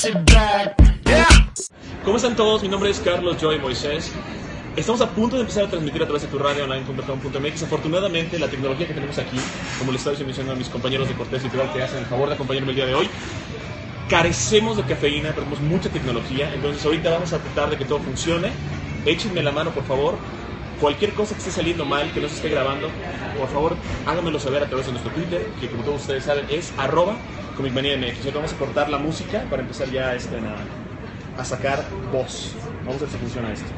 ¿Cómo están todos? Mi nombre es Carlos Joy Moisés. Estamos a punto de empezar a transmitir a través de turradioonline.com.mx. Afortunadamente, la tecnología que tenemos aquí, como les estaba diciendo a mis compañeros de Cortés Editorial que hacen el favor de acompañarme el día de hoy, carecemos de cafeína, tenemos mucha tecnología. Entonces ahorita vamos a tratar de que todo funcione. Échenme la mano, por favor. Cualquier cosa que esté saliendo mal, que no se esté grabando, por favor, háganmelo saber a través de nuestro Twitter, que como todos ustedes saben es @ComicManiaMX. Ahora vamos a cortar la música para empezar ya a sacar voz. Vamos a ver si funciona esto.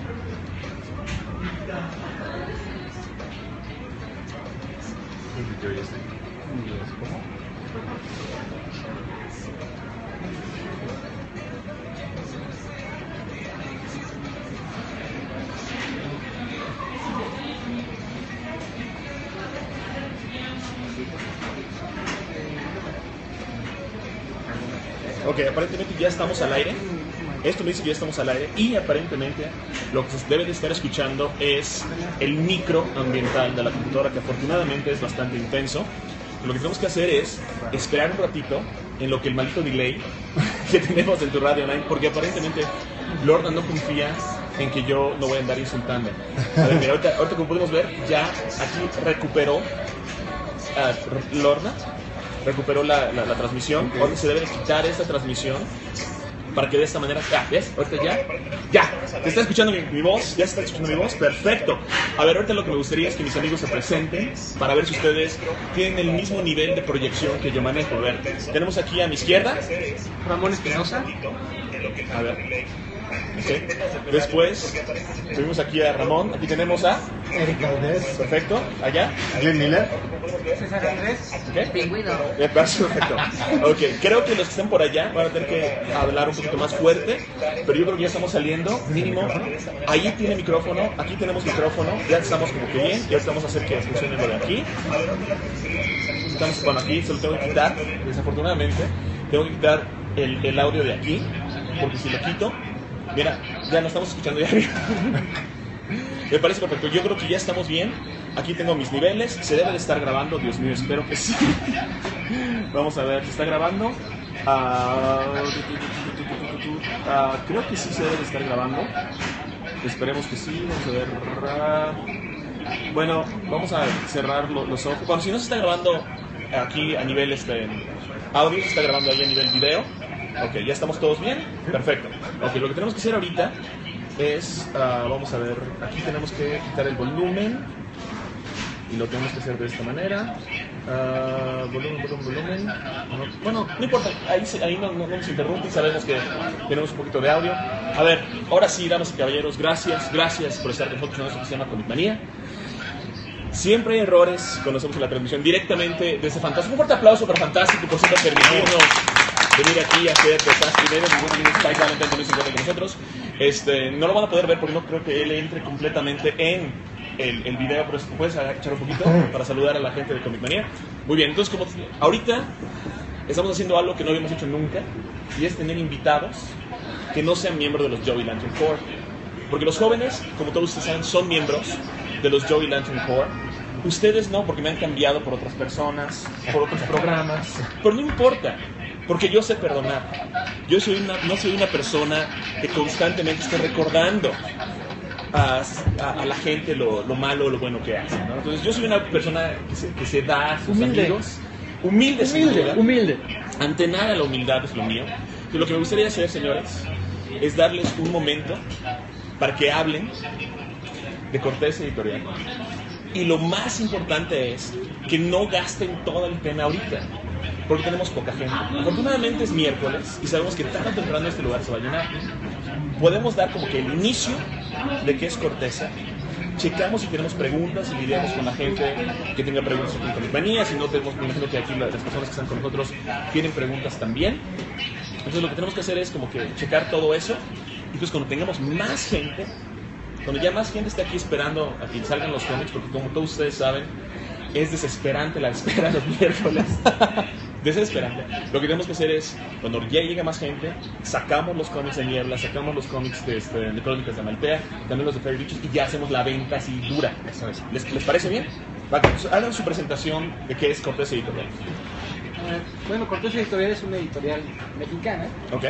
Ok, aparentemente ya estamos al aire. Esto me dice que ya estamos al aire y aparentemente lo que se debe de estar escuchando es el micro ambiental de la computadora, que afortunadamente es bastante intenso. Lo que tenemos que hacer es esperar un ratito en lo que el maldito delay que tenemos en tu radio online, porque aparentemente Lorna no confía en que yo no voy a andar insultando. A ver, mira, ahorita como podemos ver, ya aquí recuperó Lorna, recuperó la transmisión. Ahora se debe quitar esta transmisión para que de esta manera, ¿ves? Ahorita ya, ¿te está escuchando mi voz? ¿Ya se está escuchando mi voz? Perfecto. A ver, ahorita lo que me gustaría es que mis amigos se presenten para ver si ustedes tienen el mismo nivel de proyección que yo manejo. A ver, tenemos aquí a mi izquierda Ramón Espinosa. A ver. Okay. Después tuvimos aquí a Ramón, aquí tenemos a Eric Valdés. Perfecto, allá Glenn Miller. César Andrés. ¿Okay? Pingüino. Perfecto. Ok, creo que los que están por allá van a tener que hablar un poquito más fuerte, pero yo creo que ya estamos saliendo, mínimo. Ahí tiene micrófono, aquí tenemos micrófono, ya estamos como que bien, ya vamos a hacer que funcione lo de aquí. Bueno, aquí se lo tengo que quitar, desafortunadamente, tengo que quitar el audio de aquí, porque si lo quito, mira, ya no estamos escuchando ya arriba. Me parece perfecto, yo creo que ya estamos bien. Aquí tengo mis niveles, se debe de estar grabando, Dios mío, espero que sí. Vamos a ver, ¿se está grabando? Creo que sí se debe de estar grabando. Esperemos que sí, vamos a ver. Bueno, vamos a cerrar los ojos. Bueno, si no se está grabando aquí a nivel audio, se está grabando ahí a nivel video. Ok, ya estamos todos bien, perfecto. Ok, lo que tenemos que hacer ahorita es, vamos a ver, aquí tenemos que quitar el volumen y lo tenemos que hacer de esta manera. Volumen. Bueno, no importa, ahí no nos interrumpe, sabemos que tenemos un poquito de audio. A ver, ahora sí, damas y caballeros, gracias por estar con nosotros en esto que se llama Comic Manía. Siempre hay errores cuando hacemos la transmisión directamente desde Fantástico. Un fuerte aplauso para Fantástico por siempre permitirnos venir aquí a hacer desastre. Con nosotros. No lo van a poder ver porque no creo que él entre completamente en el video, pero puedes echar un poquito para saludar a la gente de Comic Manía. Muy bien, entonces como ahorita estamos haciendo algo que no habíamos hecho nunca, y es tener invitados que no sean miembros de los Joey Lantern Corps. Porque los jóvenes, como todos ustedes saben, son miembros de los Joey Lantern Corps. Ustedes no, porque me han cambiado por otras personas, por otros programas, pero no importa. Porque yo sé perdonar. Yo no soy una persona que constantemente esté recordando a la gente lo malo o lo bueno que hace, ¿no? Entonces yo soy una persona que se da a sus amigos. Humilde. Ante nada la humildad es lo mío. Y lo que me gustaría hacer, señores, es darles un momento para que hablen de Cortés Editorial. Y lo más importante es que no gasten todo el tema ahorita, porque tenemos poca gente. Afortunadamente es miércoles y sabemos que tarde o temprano este lugar se va a llenar. Podemos dar como que el inicio de qué es Corteza. Checamos si tenemos preguntas y lidiamos con la gente que tenga preguntas sobre Comic Manía. Si no tenemos, me imagino que aquí las personas que están con nosotros tienen preguntas también. Entonces lo que tenemos que hacer es como que checar todo eso. Y pues cuando tengamos más gente, cuando ya más gente esté aquí esperando a que salgan los cómics, porque como todos ustedes saben, es desesperante la espera los miércoles. Desesperante. Lo que tenemos que hacer es, cuando ya llega más gente, sacamos los cómics de Niebla, sacamos los cómics de Crónicas de Amaltea, también los de Fairy Bichos, y ya hacemos la venta así dura. ¿Les parece bien? Hagan su presentación de qué es Cortés Editorial. Bueno, Cortés Editorial es una editorial mexicana. Ok.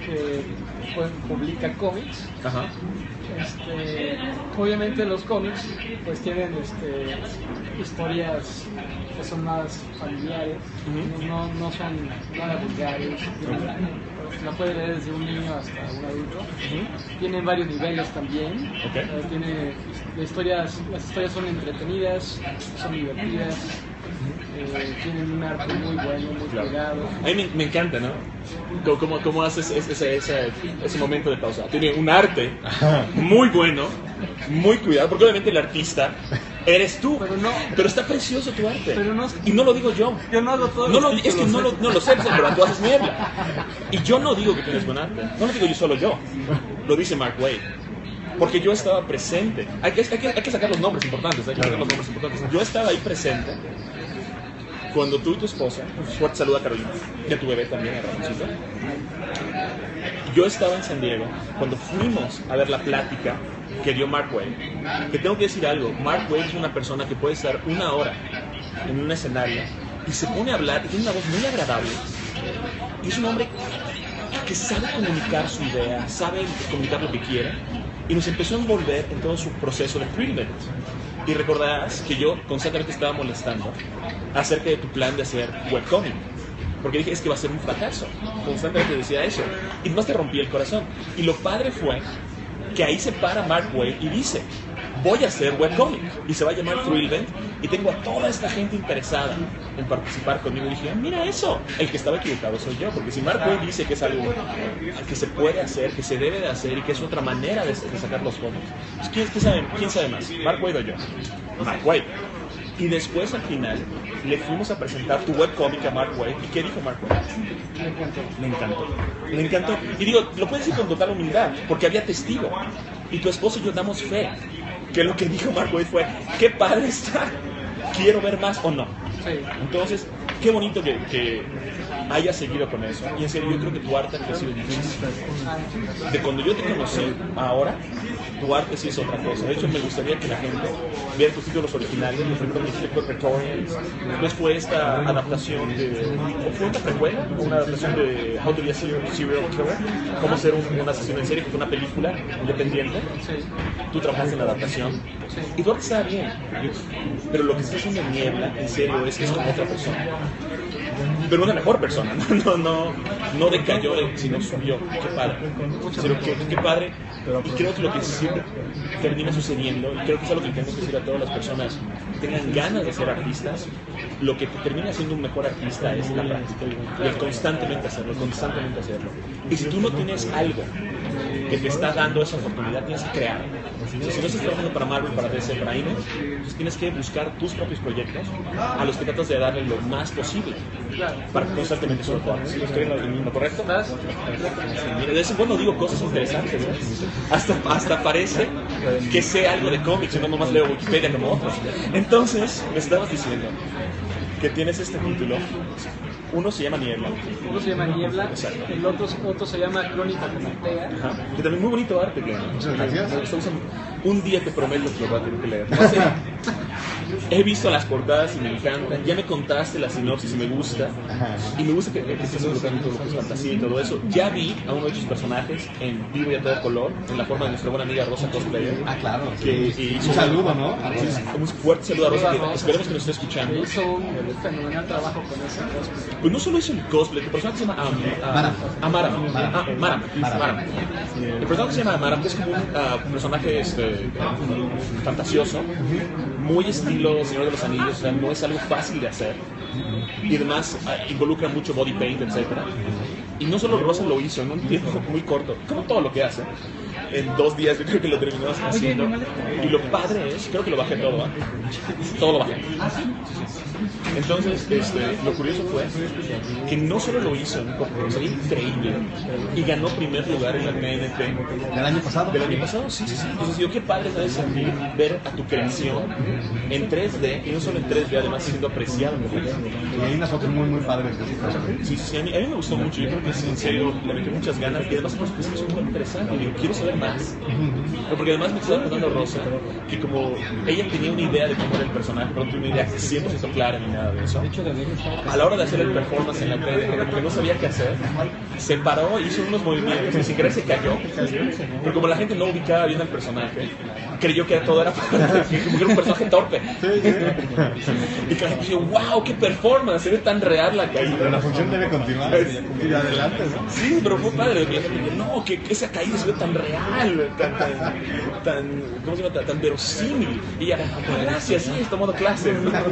que pues, publica cómics. Ajá. Obviamente los cómics pues tienen historias que son más familiares, no son nada vulgares, la puede leer desde un niño hasta un adulto. Tienen varios niveles también. Las historias son entretenidas, son divertidas. Tienen un arte muy bueno, muy pegado. A mí me encanta, ¿no? ¿Cómo haces ese momento de pausa? Tiene un arte muy bueno, muy cuidado, porque obviamente el artista eres tú, pero está precioso tu arte. Pero no, y no lo digo yo. Yo no hago todo. Es que no lo sé, pero tú haces Niebla. Y yo no digo que tienes buen arte. No lo digo yo solo yo. Lo dice Mark Waid. Porque yo estaba presente. Hay que sacar los nombres importantes. Yo estaba ahí presente cuando tú y tu esposa, fuerte saludo a Carolina, y a tu bebé también, a Ramoncito. Yo estaba en San Diego cuando fuimos a ver la plática que dio Mark Waid. Que tengo que decir algo, Mark Waid es una persona que puede estar 1 hora en un escenario y se pone a hablar y tiene una voz muy agradable. Y es un hombre que sabe comunicar su idea, sabe comunicar lo que quiere. Y nos empezó a envolver en todo su proceso de Thrillment. Y recordarás que yo constantemente estaba molestando acerca de tu plan de hacer webcomic. Porque dije, es que va a ser un fracaso. Constantemente decía eso. Y más te rompí el corazón. Y lo padre fue que ahí se para Mark Waid y dice, voy a hacer webcomic. Y se va a llamar Thrillment. Y tengo a toda esta gente interesada en participar conmigo. Y dije, mira eso. El que estaba equivocado soy yo. Porque si Mark Waid dice que es algo que se puede hacer, que se debe de hacer y que es otra manera de sacar los cómics, pues, ¿quién sabe más? ¿Mark Waid o yo? Mark Waid. Y después al final le fuimos a presentar tu webcomic a Mark Waid. ¿Y qué dijo Mark Waid? Me encantó. Y digo, lo puedes decir con total humildad, porque había testigo. Y tu esposo y yo damos fe que lo que dijo Mark Waid fue, qué padre está, quiero ver más o no. Sí. Entonces, qué bonito que hayas seguido con eso. Y en serio, yo creo que tu arte ha crecido muchísimo. De cuando yo te conocí ahora, tu arte sí es otra cosa. De hecho, me gustaría que la gente viera tus títulos originales. Los primeros me dijiste Pretorians. Después fue esta adaptación ¿fue una precuela? O una adaptación de How to be a Serial Killer. Cómo ser un asesino en serie, que fue una película independiente. Tú trabajaste en la adaptación. Y tu arte estaba bien. Pero lo que estás haciendo en Niebla, en serio, es como otra persona. Pero una mejor persona, no decayó, sino subió. Qué padre. Qué padre. Y creo que lo que siempre termina sucediendo, y creo que es algo que tenemos que decir a todas las personas que tengan ganas de ser artistas, lo que te termina siendo un mejor artista es la práctica. Y el constantemente hacerlo. Y si tú no tienes algo que te está dando esa oportunidad, tienes que crear. Si no estás trabajando para Marvel, para DC, para Image, pues tienes que buscar tus propios proyectos a los que tratas de darle lo más posible para que constantemente solo tú hagas. ¿Estoy en lo correcto? Mira, de vez en cuando digo cosas interesantes, ¿eh? Hasta parece que sé algo de cómics y no nomás leo Wikipedia como otros. Entonces, me estabas diciendo que tienes este título. Uno se llama Niebla. Exacto. El otro se llama Crónica de Matea. Que también muy bonito arte, Glenn. Muchas gracias. Un día te prometo que lo voy a tener que leer. He visto las portadas y me encantan. Ya me contaste la sinopsis y me gusta. Y me gusta que estés involucrando todo lo que es fantasía y todo eso. Ya vi a uno de tus personajes en vivo y a todo color, en la forma de nuestra buena amiga Rosa Cosplayer. Claro. Que un saludo, ¿no? Un fuerte saludo a Rosa, que esperemos que nos esté escuchando. Hizo un fenomenal trabajo con ese cosplay. Pues no solo hizo el cosplay, tu personaje se llama Amaram. El personaje se llama Amaram, que es como un personaje fantasioso, muy estilo Señor de los Anillos, o sea, no es algo fácil de hacer. Y además involucra mucho body paint, etc. Y no solo Rosa lo hizo en un tiempo muy corto, como todo lo que hace. En 2 días yo creo que lo terminamos haciendo. Y lo padre es, creo que lo bajé todo, todo lo bajé. Entonces, lo curioso fue que no solo lo hizo en un corto, sería increíble. Y ganó primer lugar en la TNT. ¿Del año pasado? Del año pasado, sí. Entonces digo, qué padre debe sentir ver a tu creación en 3D, y no solo en 3D, además siendo apreciado en 3D. Y hay unas fotos muy, muy padres de ese caso. Sí, a mí me gustó mucho. Yo creo que en serio le metió muchas ganas y además pues, es muy interesante. Y digo, quiero saber más. Porque además me estaba contando Rosa que como ella tenía una idea de cómo era el personaje, pero no tenía una idea 100% clara ni nada de eso. A la hora de hacer el performance en la tele, como que no sabía qué hacer, se paró, hizo unos movimientos y sin querer se cayó. Pero como la gente no ubicaba bien al personaje, creyó que todo era como que era un personaje torpe. Y que la gente dijo, wow, qué performance, se ve tan real la caída. Pero la función debe continuar y adelante, ¿no? Sí, pero fue padre. Que la gente dijo, no, que esa caída se ve tan real, tan ¿cómo se llama? Tan verosímil. Y ya, gracias, sí, está tomando clases.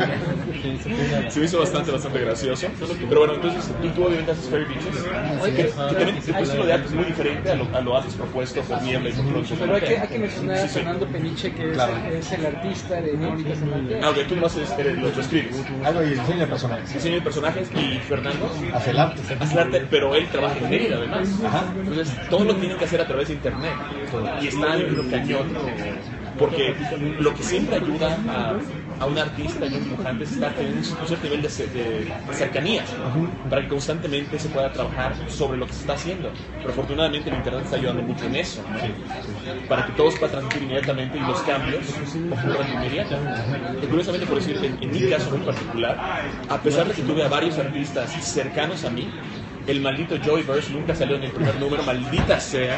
Se me hizo bastante gracioso. Pero bueno, entonces, tú obviamente haces Fairy Beaches, que también el estilo de arte es muy diferente a lo antes propuesto por Niebla y por Producción. Pero hay que mencionar a Fernando Peniche, que es el artista de Crónicas de Maltea. Ah, ok, tú nomás lo escribes. Algo y diseño de personajes. Diseño de personajes y Fernando hace el arte. Hace el arte, pero él trabaja en Mérida además. Ajá. Entonces, todo lo tienen que hacer a través de internet. Y está en lo cañón. Porque lo que siempre ayuda a un artista y un dibujante es estar teniendo un cierto nivel de cercanía para que constantemente se pueda trabajar sobre lo que se está haciendo. Pero afortunadamente el internet está ayudando mucho en eso, ¿no? Para que todo se pueda transmitir inmediatamente y los cambios ocurran inmediatamente. Y curiosamente, por decir, en mi caso muy particular, a pesar de que tuve a varios artistas cercanos a mí, el maldito Joyverse nunca salió en el primer número, maldita sea.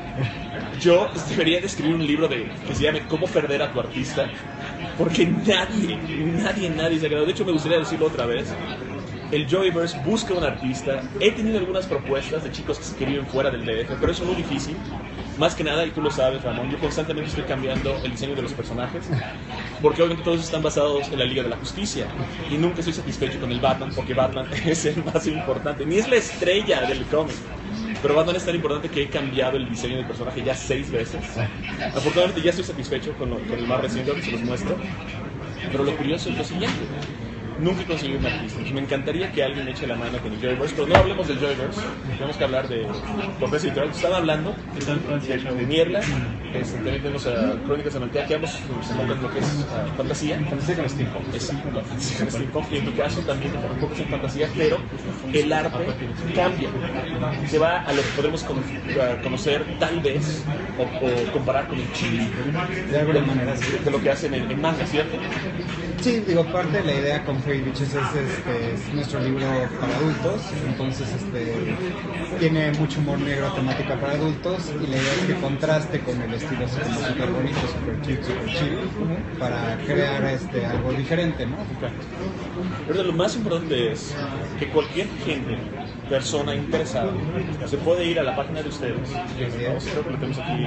Yo debería de escribir un libro que se llame ¿Cómo perder a tu artista? Porque nadie se ha quedado. De hecho, me gustaría decirlo otra vez. El Joyverse busca un artista. He tenido algunas propuestas de chicos que se viven fuera del DF, pero eso es muy difícil. Más que nada, y tú lo sabes, Ramón, yo constantemente estoy cambiando el diseño de los personajes, porque obviamente todos están basados en la Liga de la Justicia, y nunca estoy satisfecho con el Batman, porque Batman es el más importante, ni es la estrella del cómic. Pero Batman es tan importante que he cambiado el diseño del personaje ya 6 veces. Afortunadamente ya estoy satisfecho con el más reciente, que se los muestro. Pero lo curioso es lo siguiente. Nunca he conseguido un artista. Me encantaría que alguien eche la mano con el Joyverse, pero no hablemos del Joyverse. Tenemos que hablar de Cortés y Troll. Están hablando de Niebla. También tenemos a Crónicas de Maltea, que ambos se enfocan en lo que es fantasía. Fantasía con steampunk. Exacto, fantasía con steampunk. Y en tu caso también te enfocas en fantasía, pero el arte cambia. Se va a lo que podremos conocer tal vez o comparar con el chili. De alguna manera, sí. De lo que hacen en manga, ¿cierto? Sí, digo, parte de la idea con Fairy Beaches es nuestro libro para adultos, entonces tiene mucho humor negro, temática para adultos, y la idea es que contraste con el estilo así como súper bonito, súper cute, súper chill, para crear algo diferente, ¿no? Pero lo más importante es que cualquier persona interesada se puede ir a la página de ustedes, creo que lo tenemos aquí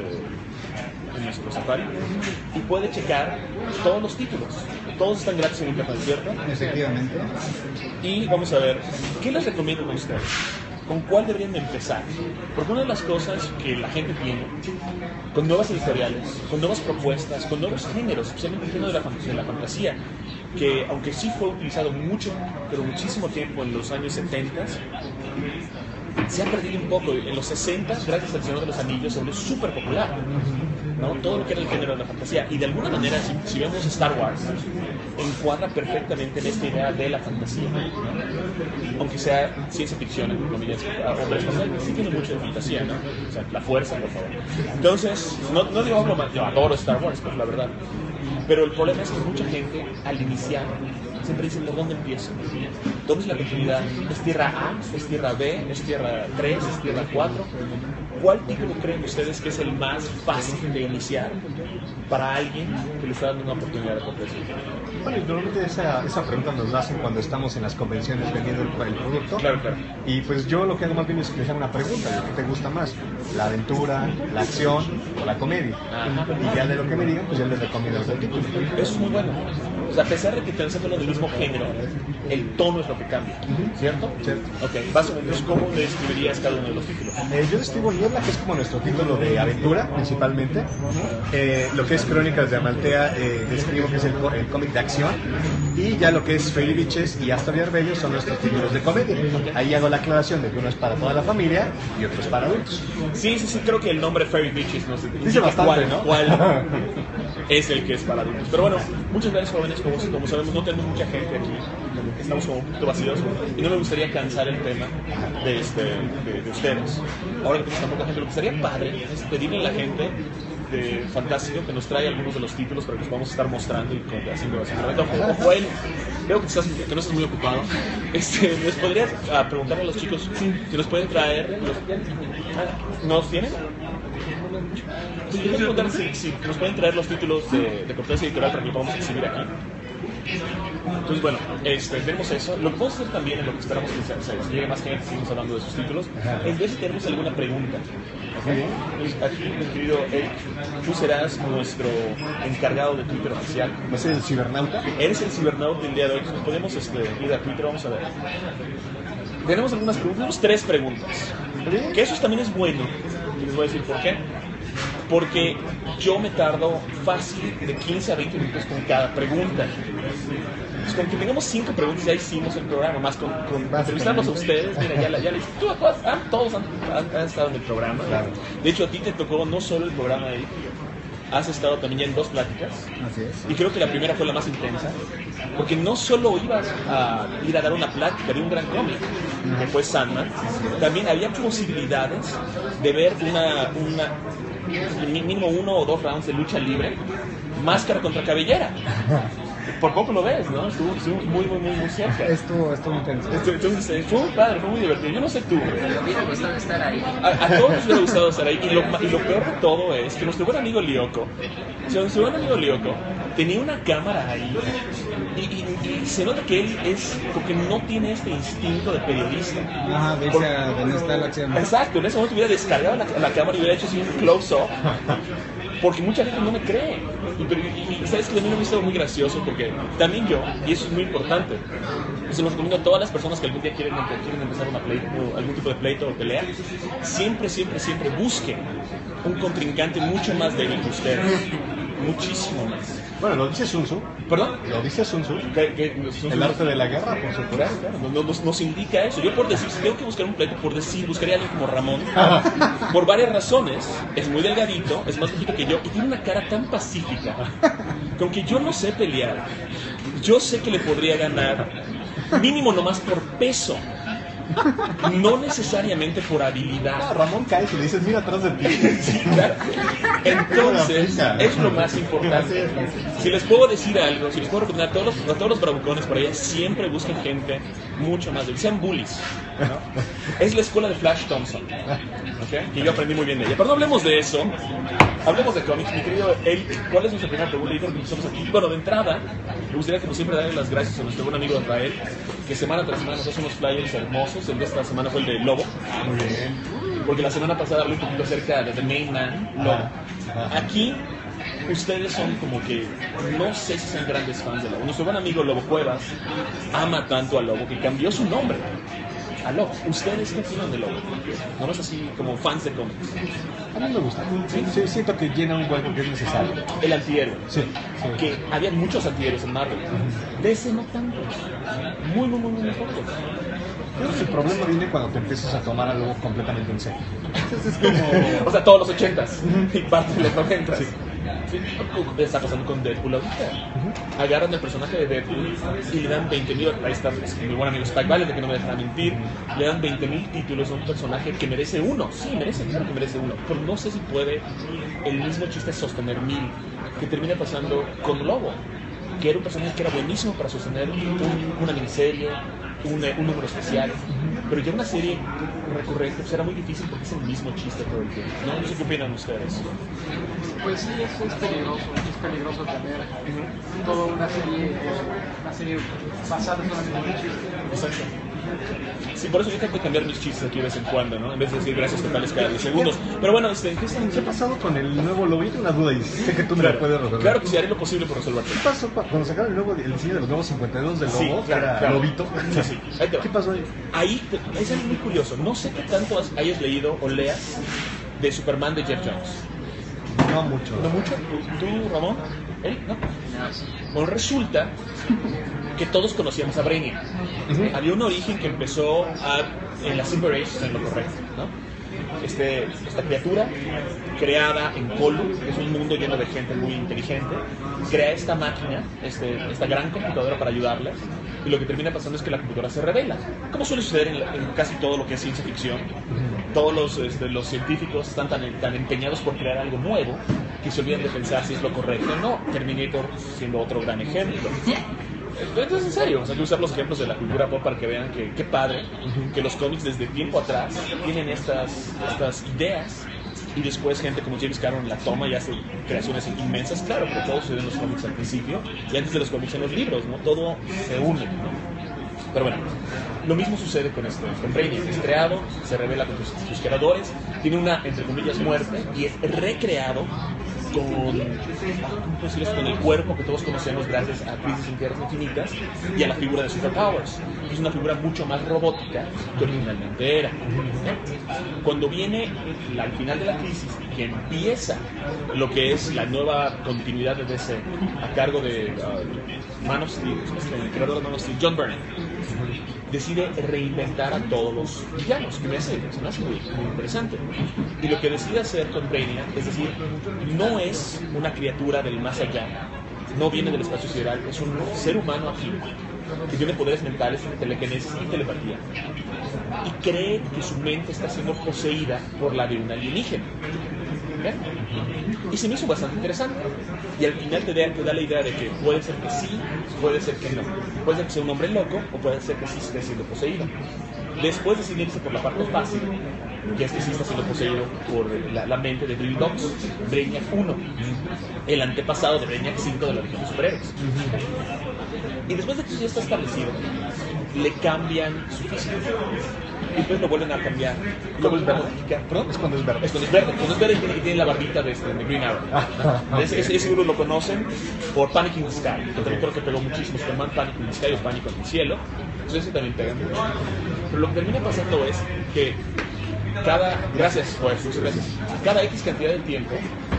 en nuestro Safari, y puede checar todos los títulos. Todos están gratis en internet, ¿cierto? Efectivamente. Y vamos a ver, ¿qué les recomiendo a ustedes? ¿Con cuál deberían de empezar? Porque una de las cosas que la gente tiene, con nuevas editoriales, con nuevas propuestas, con nuevos géneros, especialmente el género de la fantasía, que aunque sí fue utilizado mucho, pero muchísimo tiempo en los años 70, se ha perdido un poco. En los 60, gracias al Señor de los Anillos, se volvió súper popular, ¿no? Todo lo que era el género de la fantasía. Y de alguna manera, si vemos Star Wars, encuadra perfectamente en esta idea de la fantasía, ¿no? Aunque sea ciencia ficción, entre comillas, hombre espacial, sí tiene mucho de fantasía, ¿no? O sea, la fuerza, por favor. Entonces, no digo algo mal, yo adoro Star Wars, pues la verdad. Pero el problema es que mucha gente, al iniciar, siempre dice, ¿por dónde empiezo? ¿Dónde es la continuidad? ¿Es tierra A? ¿Es tierra B? ¿Es tierra 3? ¿Es tierra 4? ¿Cuál título creen ustedes que es el más fácil de iniciar para alguien que le está dando una oportunidad de competir? Bueno, normalmente esa pregunta nos la hacen cuando estamos en las convenciones vendiendo el producto. Claro, claro. Y pues yo lo que hago más bien es que les hago una pregunta: ¿qué te gusta más? ¿La aventura, la acción o la comedia? Ajá. Y ya de lo que me digan, pues yo les recomiendo el título. Eso es muy bueno. O sea, a pesar de que pensamos en el mismo género, el tono es lo que cambia, ¿cierto? Cierto. Ok, básicamente, ¿cómo le describirías cada uno de los títulos? Yo describo Niebla, que es como nuestro título de aventura, principalmente. Lo que es Crónicas de Amaltea, describo que es el cómic de acción. Y ya lo que es Fairy Beaches y Hasta Villar Bello son nuestros títulos de comedia. Ahí hago la aclaración de que uno es para toda la familia y otro es para adultos. Sí, creo que el nombre Fairy Beaches nos dice bastante, ¿no? ¿Cuál es el que es para adultos? Pero bueno, muchas gracias, jóvenes. Como sabemos, no tenemos mucha gente aquí. estamos como un poquito vacíos y no me gustaría cansar el tema de ustedes. Ahora que tenemos tan poca gente, lo que estaría padre es pedirle a la gente de Fantástico que nos traiga algunos de los títulos para que los podamos estar mostrando y haciendo. O él, veo que no estás muy ocupado. ¿Les podría preguntarle a los chicos si nos pueden traer ¿no los tienen? Pues yo quiero preguntar si nos pueden traer los títulos de Cortesía Editorial para que lo podamos exhibir aquí. Entonces, bueno, tenemos eso. Lo que podemos hacer también, en lo que esperamos que se llegue más gente, seguimos hablando de sus títulos, es ver si tenemos alguna pregunta. ¿Okay? Aquí, mi querido Eric, tú serás nuestro encargado de Twitter oficial. ¿No soy el cibernauta? Eres el cibernauta del día de hoy. Entonces, podemos ir a Twitter, vamos a ver. Tenemos algunas preguntas, tenemos 3 preguntas. Que eso también es bueno. Y les voy a decir por qué. Porque yo me tardo fácil de 15 a 20 minutos con cada pregunta. Pues con que tengamos 5 preguntas ya hicimos el programa, más con entrevistarlos a ustedes. Mira, todos han estado en el programa. Claro. De hecho, a ti te tocó no solo el programa de ahí, has estado también ya en 2 pláticas. Así es. Y creo que la primera fue la más intensa, porque no solo ibas a ir a dar una plática de un gran cómic, que fue Sandman, también había posibilidades de ver mínimo 1 o 2 rounds de lucha libre, máscara contra cabellera. Por poco lo ves, ¿no? Estuvo muy cerca. Estuvo intenso. Fue muy padre, fue muy divertido. Yo no sé tú. Me hubiera gustado estar ahí. A todos nos hubiera gustado estar ahí. Y lo peor de todo es que nuestro buen amigo Lyoko, tenía una cámara ahí. Y se nota que él es porque no tiene este instinto de periodista. Ajá, de irse a donde está la acción. Exacto, en ese momento hubiera descargado la cámara y hubiera hecho así un close-up. Porque mucha gente no me cree. Y sabes que a mí me ha visto muy gracioso porque también yo, y eso es muy importante, se los recomiendo a todas las personas que algún día quieren empezar algún tipo de pleito o pelea, siempre busquen un contrincante mucho más débil que ustedes. Muchísimo más. Bueno, lo dice Sun Tzu. ¿Perdón? Lo dice Sun Tzu. El arte de la guerra, por supuesto. Claro, nos indica eso. Yo por decir, si tengo que buscar un pleito, buscaría a alguien como Ramón. Por varias razones. Es muy delgadito, es más bajito que yo y tiene una cara tan pacífica. Con que yo no sé pelear. Yo sé que le podría ganar mínimo nomás por peso. No necesariamente por habilidad. Ramón cae y le dices, mira atrás de ti. Sí, claro. Entonces, es lo más importante. Si les puedo decir algo, si les puedo recomendar a todos los bravucones por allá, siempre busquen gente mucho más débil. Sean bullies, ¿no? Es la escuela de Flash Thompson, ¿okay? Que yo aprendí muy bien de ella. Pero no hablemos de eso. Hablemos de cómics. Mi querido Eric, ¿cuál es nuestra primera pregunta? Y creo que estamos aquí. Bueno, de entrada, me gustaría que siempre darle las gracias a nuestro buen amigo Rafael, que semana tras semana nos hace unos flyers hermosos. El de esta semana fue el de Lobo. Muy bien. Porque la semana pasada hablé un poquito acerca de The Main Man, Lobo. Aquí, ustedes son como que, no sé si son grandes fans de Lobo. Nuestro buen amigo Lobo Cuevas ama tanto a Lobo que cambió su nombre a Lobo. ¿Ustedes qué opinan de Lobo? No es así como fans de cómics. A mí me gusta. Sí, siento que llena un hueco que es necesario. El antihéroe. Sí. Que había muchos antihéroes en Marvel. De ese no tantos. Muy pocos. Creo que el problema viene cuando te empiezas a tomar algo completamente en serio. Entonces es como... O sea, todos los 80s y parte de los 90s. Sí. Está pasando con Deadpool ahorita. Agarran el personaje de Deadpool y le dan 20,000. Ahí está mi buen amigo Spike Vale, de que no me dejará mentir. Le dan 20,000 títulos a un personaje que merece uno. Sí, claro que merece uno. Pero no sé si puede el mismo chiste sostener 1000. Que termina pasando con Lobo, que era un personaje que era buenísimo para sostener una miniserie, un número especial, pero ya una serie recurrente pues era muy difícil porque es el mismo chiste todo el tiempo. No sé qué opinan ustedes. Pues sí, es peligroso tener toda una serie basada solamente en un chiste. Exacto. Sí, por eso yo tengo que cambiar mis chistes aquí de vez en cuando, ¿no? En vez de decir gracias totales cada 10 segundos. Pero bueno, ¿qué ha pasado con el nuevo Lobo? Yo tengo una duda y sé que tú me la puedes resolver. Claro que sí, haré lo posible por resolverte. ¿Qué pasó cuando sacaron el diseño de los nuevos 52 del Lobo? Sí, claro. Lobito. Sí. Ahí te va. ¿Qué pasó ahí? Ahí es algo muy curioso. No sé qué tanto hayas leído o leas de Superman de Jeff Jones. No mucho. ¿No mucho? ¿Tú, Ramón? ¿Él? ¿No? Bueno, resulta que todos conocíamos a Brainiac. Había un origen que empezó a en la Silver Age está en lo correcto, ¿no? Esta criatura creada en Colu, que es un mundo lleno de gente muy inteligente, crea esta máquina, esta gran computadora para ayudarla, y lo que termina pasando es que la computadora se revela, como suele suceder en casi todo lo que es ciencia ficción. Todos los científicos están tan empeñados por crear algo nuevo que se olvidan de pensar si es lo correcto o no. Terminator siendo otro gran ejemplo. Entonces, en serio, hay que usar los ejemplos de la cultura pop para que vean que qué padre que los cómics desde tiempo atrás tienen estas ideas, y después gente como James Cameron la toma y hace creaciones inmensas. Claro, pero todo sucede en los cómics al principio y antes de los cómics en los libros, ¿no? Todo se une, ¿no? Pero bueno, lo mismo sucede con Brainiac. Es creado, se revela con sus creadores, tiene una, entre comillas, muerte, y es recreado con el cuerpo que todos conocemos gracias a Crisis en Tierras Infinitas y a la figura de Superpowers. Es una figura mucho más robótica que originalmente era. Cuando viene al final de la crisis, que empieza lo que es la nueva continuidad de DC a cargo de Man of Steel, el creador de Man of Steel, John Byrne, decide reinventar a todos los villanos, que me hace muy interesante. Y lo que decide hacer con Brainiac, es decir, no es una criatura del más allá, no viene del espacio sideral, es un ser humano aquí que tiene poderes mentales, telequinesis y telepatía, y cree que su mente está siendo poseída por la de un alienígena. Y se me hizo bastante interesante, y al final te da la idea de que puede ser que sí, puede ser que no, puede ser que sea un hombre loco o puede ser que sí esté siendo poseído. Después decide irse por la parte fácil, que es que sí está siendo poseído por la mente de Billy Dox, Brainiac 1, el antepasado de Brainiac 5 de la Legión de Superhéroes. Y después de que eso ya está establecido, le cambian su físico y después lo vuelven a cambiar, lo vuelven a modificar. ¿Perdón? Es cuando es verde. Cuando es verde tiene la barbita de Green Arrow. Ese seguro lo conocen por Panic in the Sky, que también creo que pegó muchísimo. Superman, Panic in the Sky o Pánico en el cielo. Entonces ese también pega mucho. Pero lo que termina pasando es que cada X cantidad de tiempo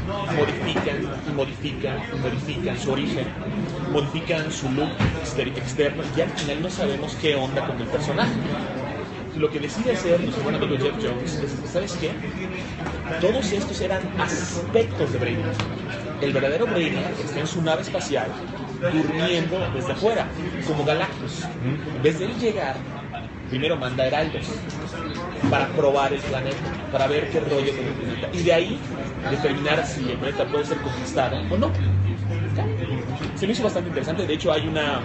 modifican su origen, modifican su look externo, y al final no sabemos qué onda con el personaje. Lo que decide hacer nuestro buen amigo Jeff Jones es, ¿sabes qué? Todos estos eran aspectos de Brainiac. El verdadero Brainiac está en su nave espacial, durmiendo desde afuera, como Galactus. En vez de él llegar, primero manda heraldos para probar el planeta, para ver qué rollo con el planeta, y de ahí determinar si el planeta puede ser conquistado o no. Se me hizo bastante interesante. De hecho, hay una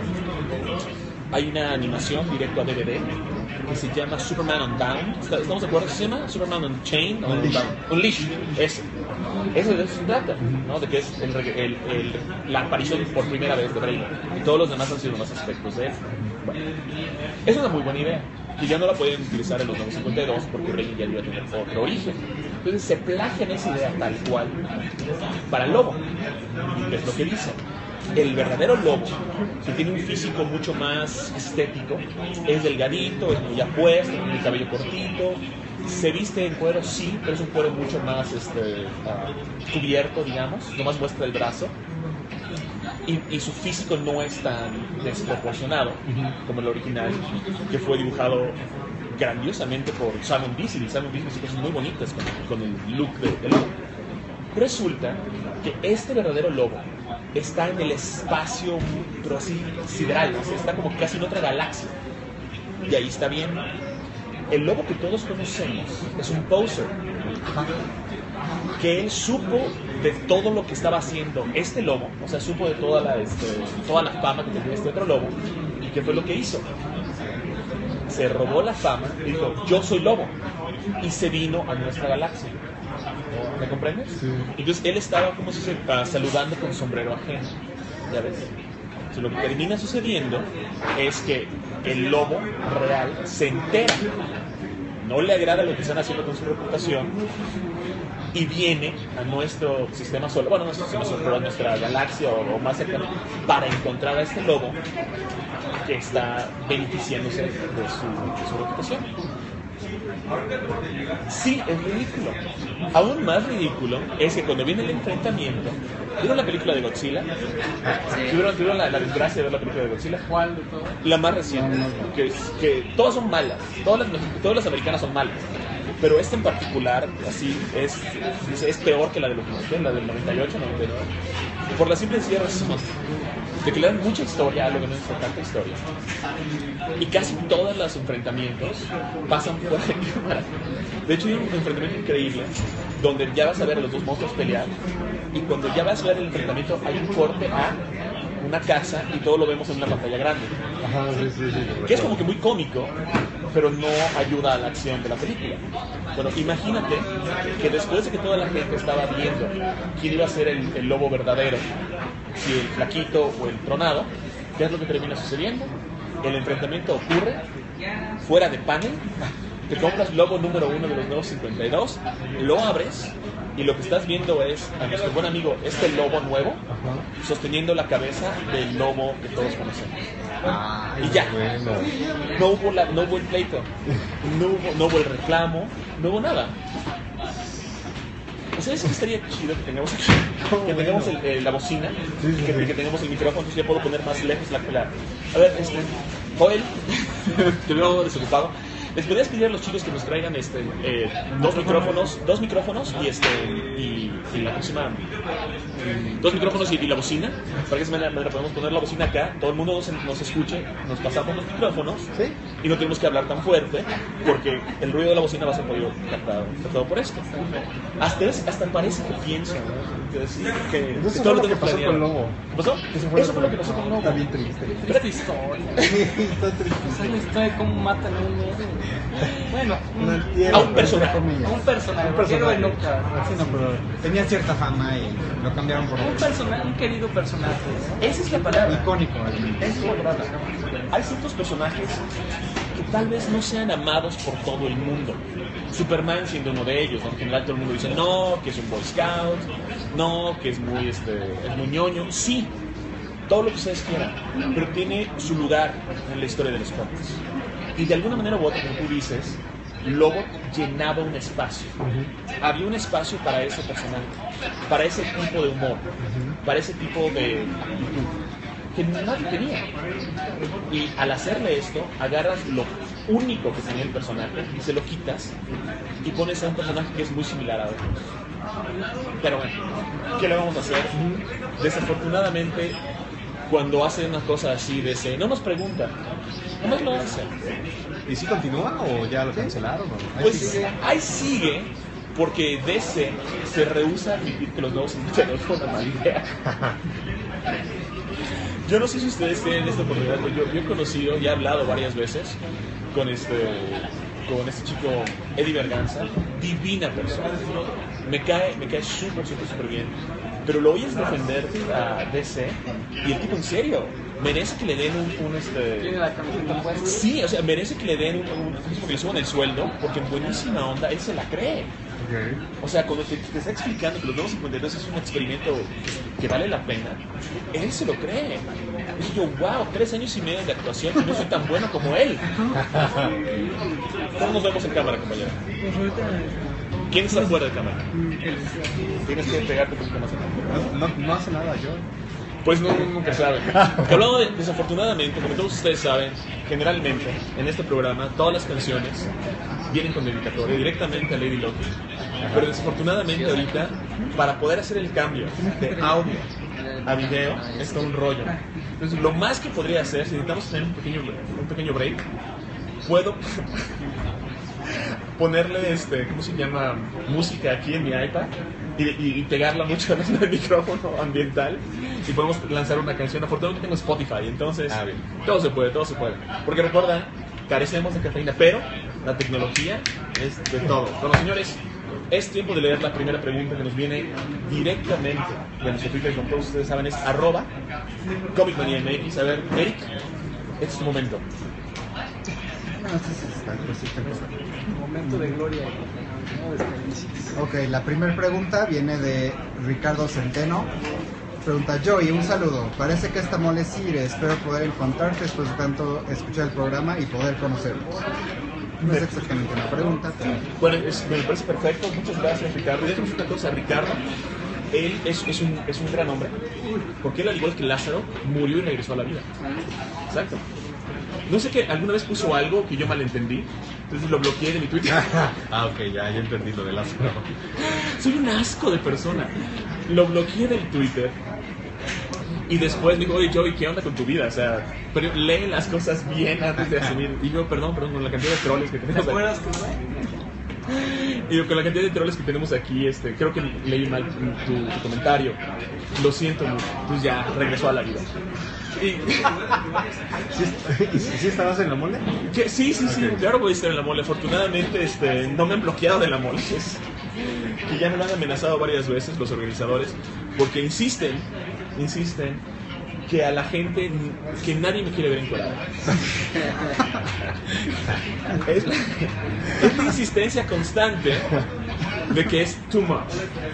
animación directo a DVD que se llama Superman Unbound. ¿Estamos de acuerdo? ¿Se llama Superman Unchained? Unleashed. Eso se trata, ¿no? De que es la aparición por primera vez de Brainiac, y todos los demás han sido más aspectos de él. Bueno, es una muy buena idea, y ya no la pueden utilizar en los 952 porque Brainiac ya iba a tener otro origen. Entonces se plagian esa idea tal cual para el lobo. Es lo que dicen. El verdadero lobo, que tiene un físico mucho más estético, es delgadito, es muy apuesto, tiene el cabello cortito, se viste en cuero, sí, pero es un cuero mucho más cubierto, digamos, nomás muestra el brazo, y su físico no es tan desproporcionado como el original, que fue dibujado grandiosamente por Simon Bisley. Simon Bisley hace cosas muy bonitas con el look de lobo. Resulta que este verdadero lobo está en el espacio, pero así sideral, o sea, está como casi en otra galaxia, y ahí está bien. El lobo que todos conocemos es un poser, que él supo de todo lo que estaba haciendo este lobo, o sea, supo de toda la fama que tenía este otro lobo. ¿Y qué fue lo que hizo? Se robó la fama y dijo, yo soy lobo, y se vino a nuestra galaxia. ¿Me comprendes? Sí. Entonces él estaba, como si se saludando con sombrero ajeno, ¿ya ves? Entonces, lo que termina sucediendo es que el lobo real se entera, no le agrada lo que están haciendo con su reputación, y viene a nuestro sistema solar, bueno, no nuestro sistema solar, pero a nuestra galaxia o más cercana, para encontrar a este lobo que está beneficiándose de su reputación. Sí, es ridículo. Aún más ridículo es que cuando viene el enfrentamiento, ¿vieron la película de Godzilla? ¿Tuvieron la desgracia de ver la película de Godzilla? ¿Cuál de todas? La más reciente, que todas son malas, todas las americanas son malas, pero esta en particular, así, es peor que la de los 90, la del 98, 99, por la simple y sencilla razón de que le dan mucha historia a lo que no es tanta historia. Y casi todos los enfrentamientos pasan fuera de cámara. De hecho, hay un enfrentamiento increíble donde ya vas a ver a los dos monstruos pelear, y cuando ya vas a ver el enfrentamiento hay un corte a una casa y todo lo vemos en una pantalla grande. Ajá, sí. Que es como que muy cómico, pero no ayuda a la acción de la película. Bueno, imagínate que después de que toda la gente estaba viendo quién iba a ser el lobo verdadero, si el flaquito o el tronado, ¿qué es lo que termina sucediendo? El enfrentamiento ocurre fuera de panel, te compras lobo número 1 de los nuevos 52, lo abres y lo que estás viendo es a nuestro buen amigo, este lobo nuevo, sosteniendo la cabeza del lobo que todos conocemos. Ay, Y ya, bueno. no hubo el pleito, no hubo el reclamo, no hubo nada. ¿Sabes qué estaría chido que tengamos aquí? Que tengamos la bocina, que tengamos el micrófono, entonces ya puedo poner más lejos la pelada. A ver, Joel, te veo desocupado. Les podrías pedir a los chicos que nos traigan dos micrófonos y la próxima dos micrófonos y la bocina, para que de esa manera podemos poner la bocina acá, todo el mundo nos escuche, nos pasamos los micrófonos, ¿sí? Y no tenemos que hablar tan fuerte porque el ruido de la bocina va a ser captado por esto. Hasta parece que pienso, ¿no? que todo lo que pasó con Lobo. ¿Qué pasó? Eso fue lo que pasó con Lobo. Está bien triste. Está triste. Está triste. Esa es la historia de cómo matan a un héroe. Bueno, a un personaje. Un personaje. Sí, no, pero tenía cierta fama y lo cambiaron por un querido personaje. Esa es la palabra. Icónico. Esa es la palabra. Hay ciertos personajes que tal vez no sean amados por todo el mundo. Superman siendo uno de ellos, ¿no? En general todo el mundo dice no, que es un Boy Scout, no, que es muy ñoño. Sí, todo lo que ustedes quieran, pero tiene su lugar en la historia de los cómics. Y de alguna manera u otra, como tú dices, Lobo llenaba un espacio. Había un espacio para ese personaje, para ese tipo de humor, para ese tipo de actitud que nadie tenía. Y al hacerle esto, agarras lo único que tenía el personaje y se lo quitas y pones a un personaje que es muy similar a otro. Pero bueno, ¿qué le vamos a hacer? Desafortunadamente, cuando hace una cosa así de ese, no nos pregunta, nomás lo hace. ¿Y si continúa o ya lo cancelaron? Pues ahí sigue, porque DC se rehúsa a admitir que los nuevos 52 fue una mala idea. Yo no sé si ustedes tienen esta oportunidad, pero yo he conocido y he hablado varias veces con este chico Eddie Berganza, divina persona. Me cae súper bien. Pero lo oyes defender a DC y el tipo en serio merece que le den Tiene la camiseta puesta. Sí, o sea, merece que le den que le suban el sueldo, porque en buenísima onda él se la cree. Okay. O sea, cuando te está explicando que los nuevos 52 es un experimento que vale la pena, él se lo cree. Y yo, wow, 3 años y medio de actuación y no soy tan bueno como él. ¿Cómo nos vemos en cámara, compañero? ¿Quién está fuera de cámara? Tienes que pegarte un poquito más en cámara. No hace nada yo. Pues nunca sabe. Hablando desafortunadamente, como todos ustedes saben, generalmente en este programa todas las canciones vienen con dedicatoria directamente a Lady Loki. Pero desafortunadamente ahorita, para poder hacer el cambio de audio a video, es todo un rollo. Entonces lo más que podría hacer, si necesitamos tener un pequeño break, puedo ponerle ¿cómo se llama? Música aquí en mi iPad y pegarla mucho en el micrófono ambiental y podemos lanzar una canción. Afortunadamente tengo Spotify, entonces todo se puede. Porque recuerda, carecemos de cafeína, pero la tecnología es de todo. Bueno, señores, es tiempo de leer la primera pregunta que nos viene directamente de nuestro Twitter, como todos ustedes saben, es @ComicManiaMX. A ver, Eric, este es tu momento. Momento de gloria. Ok, la primera pregunta viene de Ricardo Centeno. Pregunta: Joey, un saludo. Parece que esta mole sigue. Espero poder encontrarte después de tanto escuchar el programa y poder conocerlos. No es exactamente una pregunta, pero... Bueno, me parece perfecto. Muchas gracias, Ricardo. Déjame decir una cosa, Ricardo. Él es un gran hombre, porque él, al igual que Lázaro, murió y regresó a la vida. Exacto. No sé, que alguna vez puso algo que yo malentendí, entonces lo bloqueé de mi Twitter. Ok, ya entendí lo de Lázaro. Soy un asco de persona. Lo bloqueé del Twitter. Y después me dijo, oye, Joey, ¿qué onda con tu vida? O sea, pero lee las cosas bien antes de asumir. Y yo, perdón, con la cantidad de troles que tenemos. ¿Te acuerdas que Y yo, con la cantidad de troles que tenemos aquí, creo que leí mal tu comentario. Lo siento mucho. Entonces ya regresó a la vida. Y... ¿Sí estabas en la mole? Sí, claro voy a estar en la mole. Afortunadamente no me han bloqueado de la mole. Que ya me lo han amenazado varias veces los organizadores, porque insisten que a la gente, que nadie me quiere ver encuadrado. Es la insistencia constante de que es too much.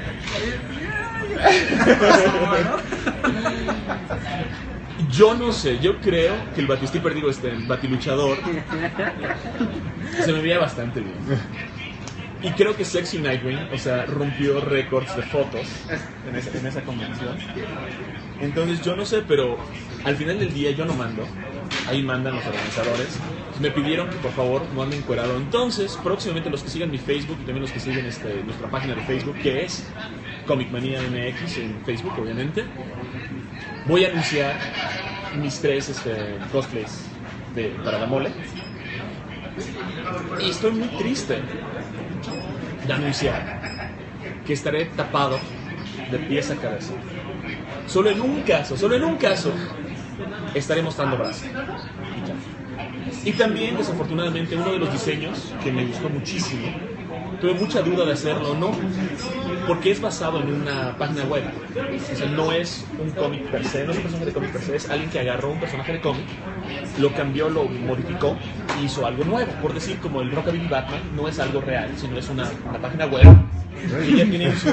Yo no sé, yo creo que el Batistripper, el Batiluchador, se me veía bastante bien. Y creo que Sexy Nightwing, o sea, rompió récords de fotos en esa convención. Entonces yo no sé, pero al final del día yo no mando. Ahí mandan los organizadores. Me pidieron que por favor no ande encuerado. Entonces, próximamente los que sigan mi Facebook y también los que siguen nuestra página de Facebook, que es Comic Manía MX en Facebook, obviamente, voy a anunciar mis 3 cosplays para la mole. Y estoy muy triste de anunciar que estaré tapado de pies a cabeza. Solo en un caso estaré mostrando brazos. Y también, desafortunadamente, uno de los diseños que me gustó muchísimo, tuve mucha duda de hacerlo o no, porque es basado en una página web. O sea, no es un cómic per se, no es un personaje de cómic per se, es alguien que agarró un personaje de cómic, lo cambió, lo modificó y hizo algo nuevo. Por decir, como el Rockabilly Batman no es algo real, sino es una página web que ya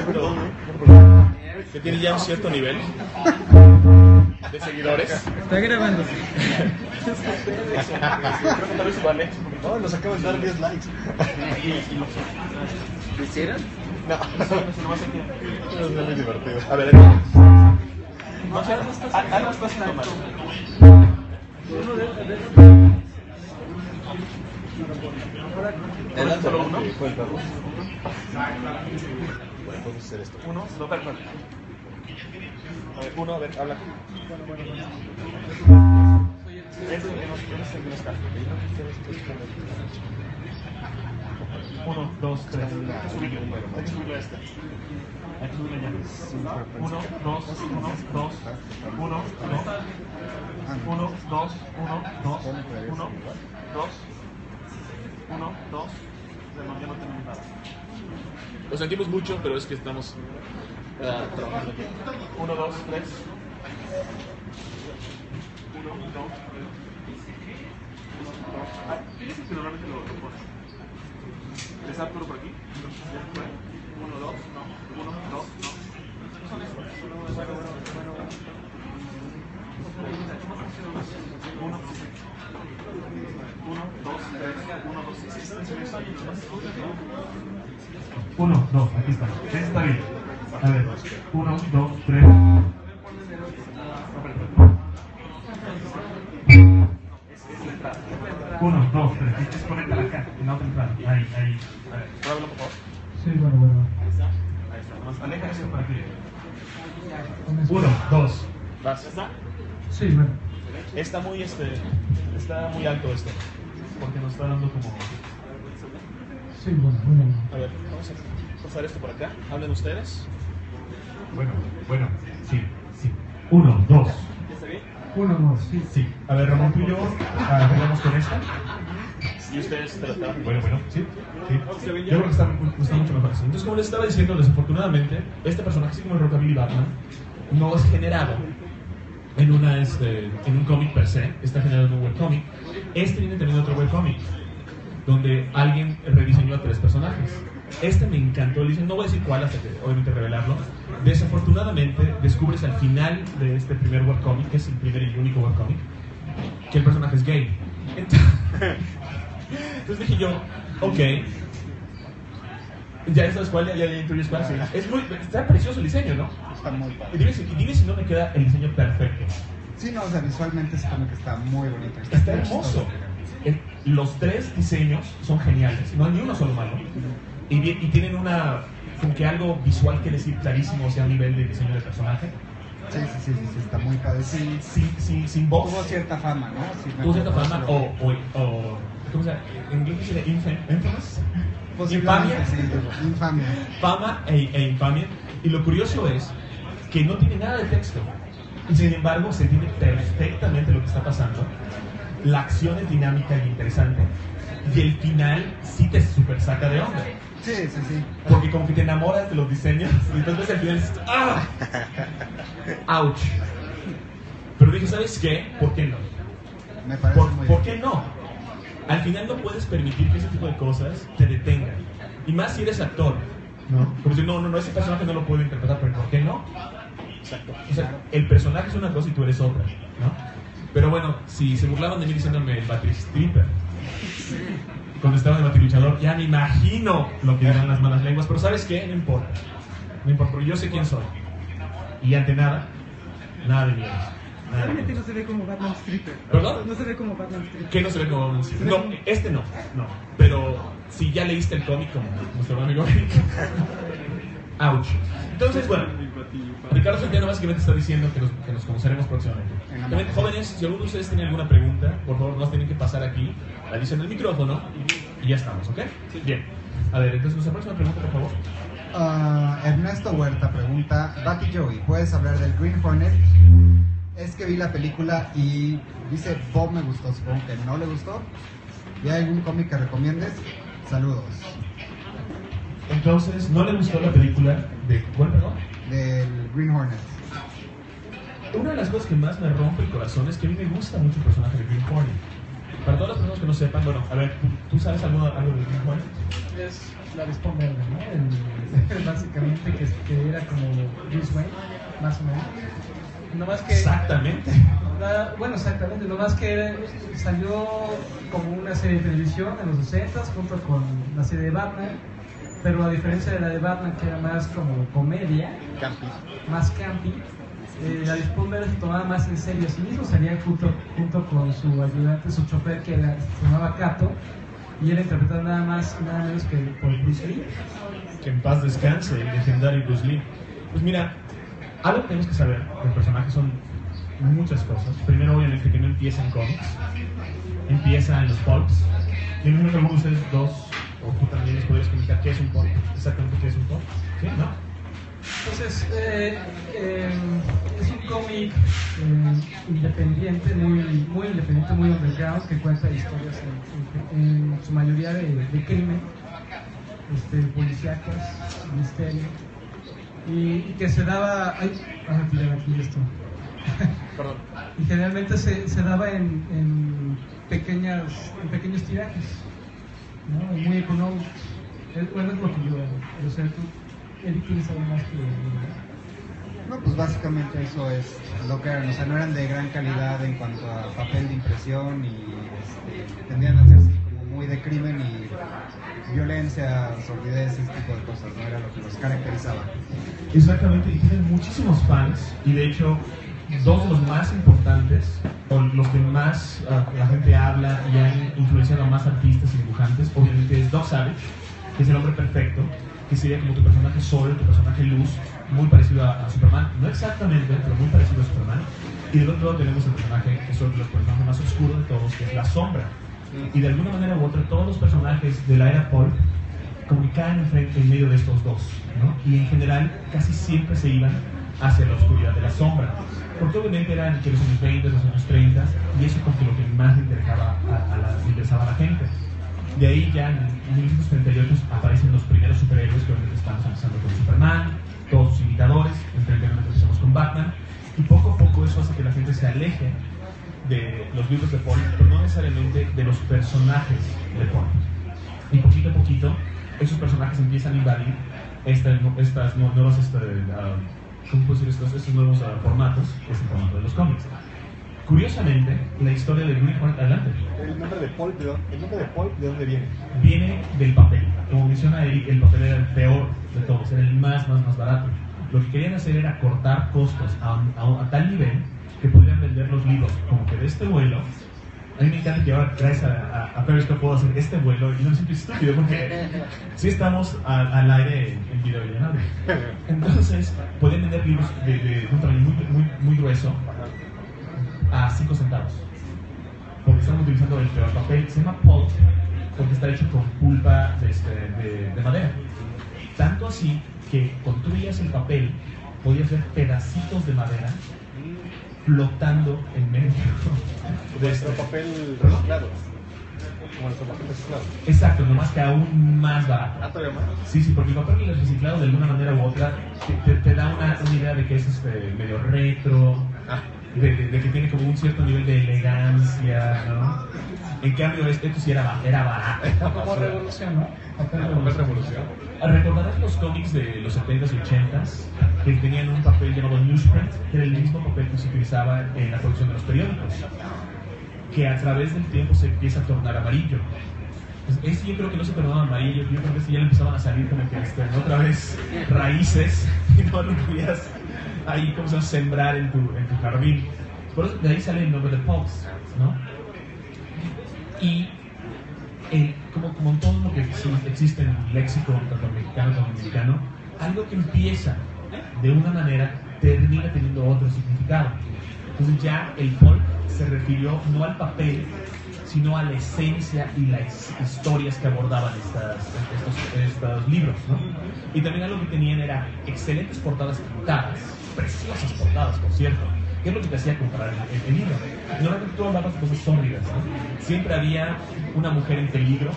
tiene ya un cierto nivel de seguidores. Está grabando. Creo que tal vez vale. No, nos acabas de dar 10 likes. ¿Lo hicieron? No, Es muy divertido. a ver, algo estás haciendo mal. ¿Era solo uno? Bueno, podemos hacer esto. Uno, no, perdón. A ver, uno, a ver, habla. Uno, dos, tres. Hay que subirle a este. Hay que subirle ya. Uno, dos, uno, dos, uno, dos. Uno, dos, uno, dos, uno, dos. Uno, dos. Ya no tenemos nada. Lo sentimos mucho, pero es que estamos trabajando aquí. 1, 2, 3. 1, 2, 3. 1, 2. Fíjense que normalmente lo pones. ¿Les Arturo por aquí? 1, 2, no. 1, 2, no. No son esos. 1, 2, aquí está. Está bien. A ver, 1, 2, 3. 1, 2, 3. Desconecta acá, en la otra entrada. Ahí. A ver, ¿puedo por favor? Sí, bueno. Ahí está. Nomás aleja eso para aquí. 1, 2. ¿Vas? ¿Ya está? Sí, bueno. Está muy alto esto. Porque nos está dando como... Sí, bueno. A ver, vamos a pasar esto por acá. Hablen ustedes. Bueno, sí. 1, 2. ¿Está bien? 1, 2, sí. Sí. A ver, Ramón, tú y yo arreglamos con esta. Y ustedes trataron. Bueno, sí. Yo creo que está mucho mejor así. Entonces, como les estaba diciendo, desafortunadamente, este personaje, así como el Rockabilly Batman, no es generado en un cómic per se, está generado en un webcomic. Viene también otro webcomic, donde alguien rediseñó a 3 personajes. Me encantó, le dicen, no voy a decir cuál hasta que obviamente revelarlo. Desafortunadamente descubres al final de este primer webcomic, que es el primer y único webcomic, que el personaje es gay. Entonces dije yo, ok. Ya sabes cuál, ya intuyes cuál. Sí. Está precioso el diseño, ¿no? Está muy padre. Y dime si no me queda el diseño perfecto. Sí, no, o sea, visualmente se come que está muy bonito. Está hermoso. Los 3 diseños son geniales, no hay ni uno solo malo. Y tienen como que algo visual que decir clarísimo, o sea, a nivel de diseño de personaje. Sí, está muy padre. Sí, sin voz. Tuvo cierta fama, ¿no? Sí, tuvo cierta fama, o ¿cómo se llama? En inglés dice infamous. Infamia. Sí, infamia. Fama e infamia. Y lo curioso es que no tiene nada de texto. Y sin embargo, se entiende perfectamente lo que está pasando. La acción es dinámica y interesante. Y el final sí te super saca de onda. Sí. Porque como que te enamoras de los diseños. Y entonces al final dices, ¡ah! ¡Ouch! Pero dije, ¿sabes qué? ¿Por qué no? Me parece muy ¿Por qué no? Al final no puedes permitir que ese tipo de cosas te detengan. Y más si eres actor, ¿no? Como si no, ese personaje no lo puedo interpretar, pero ¿por qué no? Exacto. O sea, el personaje es una cosa y tú eres otra, ¿no? Pero bueno, si se burlaban de mí diciéndome el Batristripper cuando estaba en el Batiluchador, ya me imagino lo que dirán las malas lenguas, pero ¿sabes qué? No importa, porque yo sé quién soy. Y ante nada de miedo. Realmente no se ve como Batman Stripper. ¿Perdón? No se ve como Batman Stripper. ¿Qué no se ve como Batman Stripper? No, este no. Pero si ya leíste el cómic como nuestro amigo ouch. Entonces, bueno, Ricardo Centeno básicamente está diciendo que nos conoceremos próximamente. También, jóvenes, si alguno de ustedes tiene alguna pregunta, por favor, nos tienen que pasar aquí, la dicen en el micrófono y ya estamos, ¿ok? Sí. Bien. A ver, entonces, nuestra próxima pregunta, por favor. Ernesto Huerta pregunta, Batty Joey, ¿puedes hablar del Green Hornet? Es que vi la película y dice, Bob me gustó, supongo que no le gustó. ¿Y hay algún cómic que recomiendes? Saludos. Entonces, ¿no le gustó la película de cuál, perdón? Del Green Hornet. Una de las cosas que más me rompe el corazón es que a mí me gusta mucho el personaje de Green Hornet. Para todas las personas que no sepan, bueno, a ver, ¿tú sabes algo de Green Hornet? Es la Avispón Verde, ¿no? Básicamente que era como Bruce Wayne, más o menos. No más que, exactamente. Bueno, exactamente. Lo más que salió como una serie de televisión en los 60s junto con la serie de Batman. Pero a diferencia de la de Batman, que era más como comedia, más campy, la Avispón Verde se tomaba más en serio a sí mismo. Salía junto con su ayudante, su chofer, que se llamaba Kato, y era interpretado nada más y nada menos que por Bruce Lee. Que en paz descanse, el legendario Bruce Lee. Pues mira, algo que tenemos que saber del personaje son muchas cosas. Primero, obviamente, que no empieza en cómics, empieza en los pulps. Y me imagino que algunos de ustedes dos, o tú también les podrías explicar qué es un pulp, exactamente qué es un pulp. ¿Sí? ¿No? Entonces, es un cómic independiente, muy independiente, muy underground, que cuenta historias en su mayoría de crimen, policíacas, misterio, y que se daba... Vamos a tirar aquí esto. Perdón. Y generalmente se daba en pequeños tirajes, ¿no? Muy económicos. Bueno, es lo que yo sé. Eric, ¿quieres saber más que yo? No, pues básicamente eso es lo que eran. O sea, no eran de gran calidad en cuanto a papel de impresión y tendían a ser así como muy de crimen y violencia, sordidez, ese tipo de cosas. No era lo que los caracterizaba. Exactamente, y tienen muchísimos fans, y de hecho dos de los más importantes, o los que más la gente habla y han influenciado a más artistas y dibujantes, obviamente es Doc Savage, que es el hombre perfecto, que sería como tu personaje Sol, tu personaje Luz, muy parecido a Superman, no exactamente, pero muy parecido a Superman. Y del otro lado tenemos el personaje que es uno de los personajes más oscuros de todos, que es la Sombra. Y de alguna manera u otra, todos los personajes de la era pulp comunicaban en medio de estos dos, ¿no? Y en general casi siempre se iban hacia la oscuridad de la sombra, porque obviamente eran que los años 20, los años 30, y eso es como que lo que más le interesaba a la gente. De ahí ya en 1938 aparecen los primeros superhéroes, que obviamente estamos empezando con Superman, todos sus imitadores, entre empezamos con Batman, y poco a poco eso hace que la gente se aleje de los libros de pulp, pero no necesariamente de los personajes de pulp. Y poquito a poquito esos personajes empiezan a invadir estas nuevas, ¿cómo puedo decir estos nuevos formatos, que es el formato de los cómics. Curiosamente, la historia de Greenhorn, adelante. ¿El nombre de Pulp de dónde viene? Viene del papel. Como menciona Eric, el papel era el peor de todos, era el más barato. Lo que querían hacer era cortar costos a tal nivel que pudieran vender los libros como que de este vuelo. A mí me encanta que ahora gracias a Periscope puedo hacer este vuelo y no me siento estúpido porque sí estamos al aire en video y en audio. Entonces, pueden vender libros de un tamaño muy grueso a 5 centavos. Porque estamos utilizando el peor papel. Se llama pulp porque está hecho con pulpa de madera. Tanto así que cuando tú veías el papel, podías ver pedacitos de madera flotando en medio de este papel reciclado. Como nuestro papel reciclado. Exacto, nomás que aún más barato. ¿Ah, todavía más? Sí, porque el papel reciclado de alguna manera u otra te da una idea de que es medio retro, de que tiene como un cierto nivel de elegancia, ¿no? En cambio, esto sí era barato. Como revolución, ¿no? Papel revolución. ¿Recordarás los cómics de los 70s y 80s que tenían un papel llamado newsprint, que era el mismo papel que se utilizaba en la producción de los periódicos, que a través del tiempo se empieza a tornar amarillo? Pues ese yo creo que no se tornaba amarillo, yo creo que ese ya le empezaban a salir como que otra vez raíces y no lo podías ahí como se sembrar en tu jardín. Por eso de ahí sale el nombre de Pulps, ¿no? Y como en todo lo que existe en el léxico tanto mexicano como mexicano, algo que empieza de una manera termina teniendo otro significado. Entonces ya el pulp se refirió no al papel, sino a la esencia y las historias que abordaban estos libros, ¿no? Y también algo que tenían era excelentes portadas pintadas, preciosas portadas, por cierto, que es lo que te hacía comprar el libro. Normalmente tú hablabas de cosas sórdidas, ¿no? Siempre había una mujer en peligro,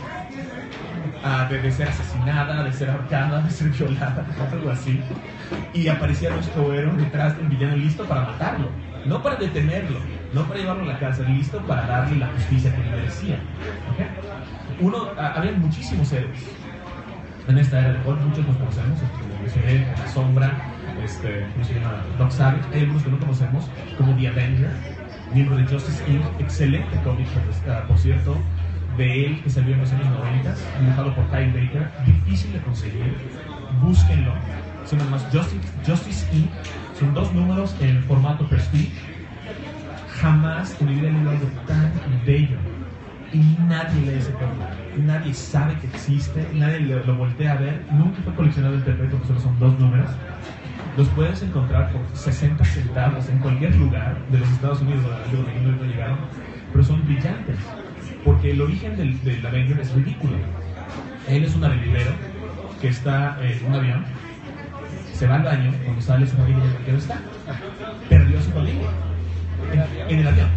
de ser asesinada, de ser ahorcada, de ser violada, algo así, y aparecía nuestro héroe detrás del villano listo para matarlo, no para detenerlo, no para llevarlo a la cárcel, listo para darle la justicia que le merecía. ¿Okay? Había muchísimos héroes en esta era de Hulk, muchos los conocemos, como mencioné, La Sombra, ¿cómo se llama? Doc Savage. Hay algunos que no conocemos, como The Avenger, miembro de Justice Inc., excelente cómic, por cierto, de él que salió en los años 90, dibujado por Kyle Baker, difícil de conseguir, búsquenlo. Se llama más Justice Inc., son 2 números en formato Prestige. Jamás en mi vida he leído algo tan bello y nadie lee ese cómic, nadie sabe que existe, nadie lo voltea a ver, nunca fue coleccionado en internet porque solo son 2 números. Los puedes encontrar por 60 centavos en cualquier lugar de los Estados Unidos donde no llegaron, pero son brillantes porque el origen del Avenger es ridículo. Él es un aventurero que está en un avión, se va al baño, cuando sale su familia ya no está, perdió a su familia en el avión.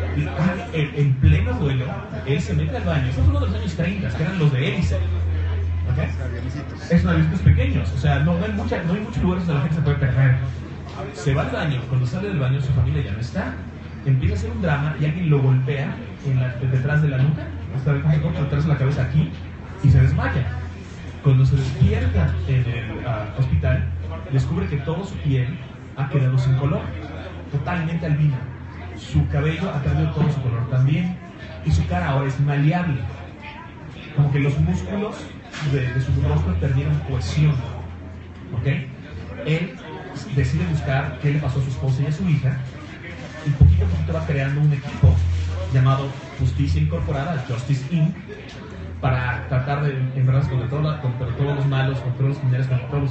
En pleno vuelo, él se mete al baño. Esto fue uno de los años 30, que eran los de Edison. ¿Okay? Es un avioncitos pequeños, o sea, no hay muchos lugares donde la gente se puede perder. Se va al baño, cuando sale del baño su familia ya no está. Empieza a hacer un drama y alguien lo golpea detrás de la nuca, detrás de la cabeza aquí, y se desmaya. Cuando se despierta en el hospital, descubre que toda su piel ha quedado sin color, totalmente albina. Su cabello ha perdido todo su color también, y su cara ahora es maleable, como que los músculos de su rostro perdieron cohesión. ¿Okay? Él decide buscar qué le pasó a su esposa y a su hija, y poquito a poquito va creando un equipo llamado Justicia Incorporada, Justice Inc., para tratar de enfrentarse contra todos los malos, contra todos los criminales,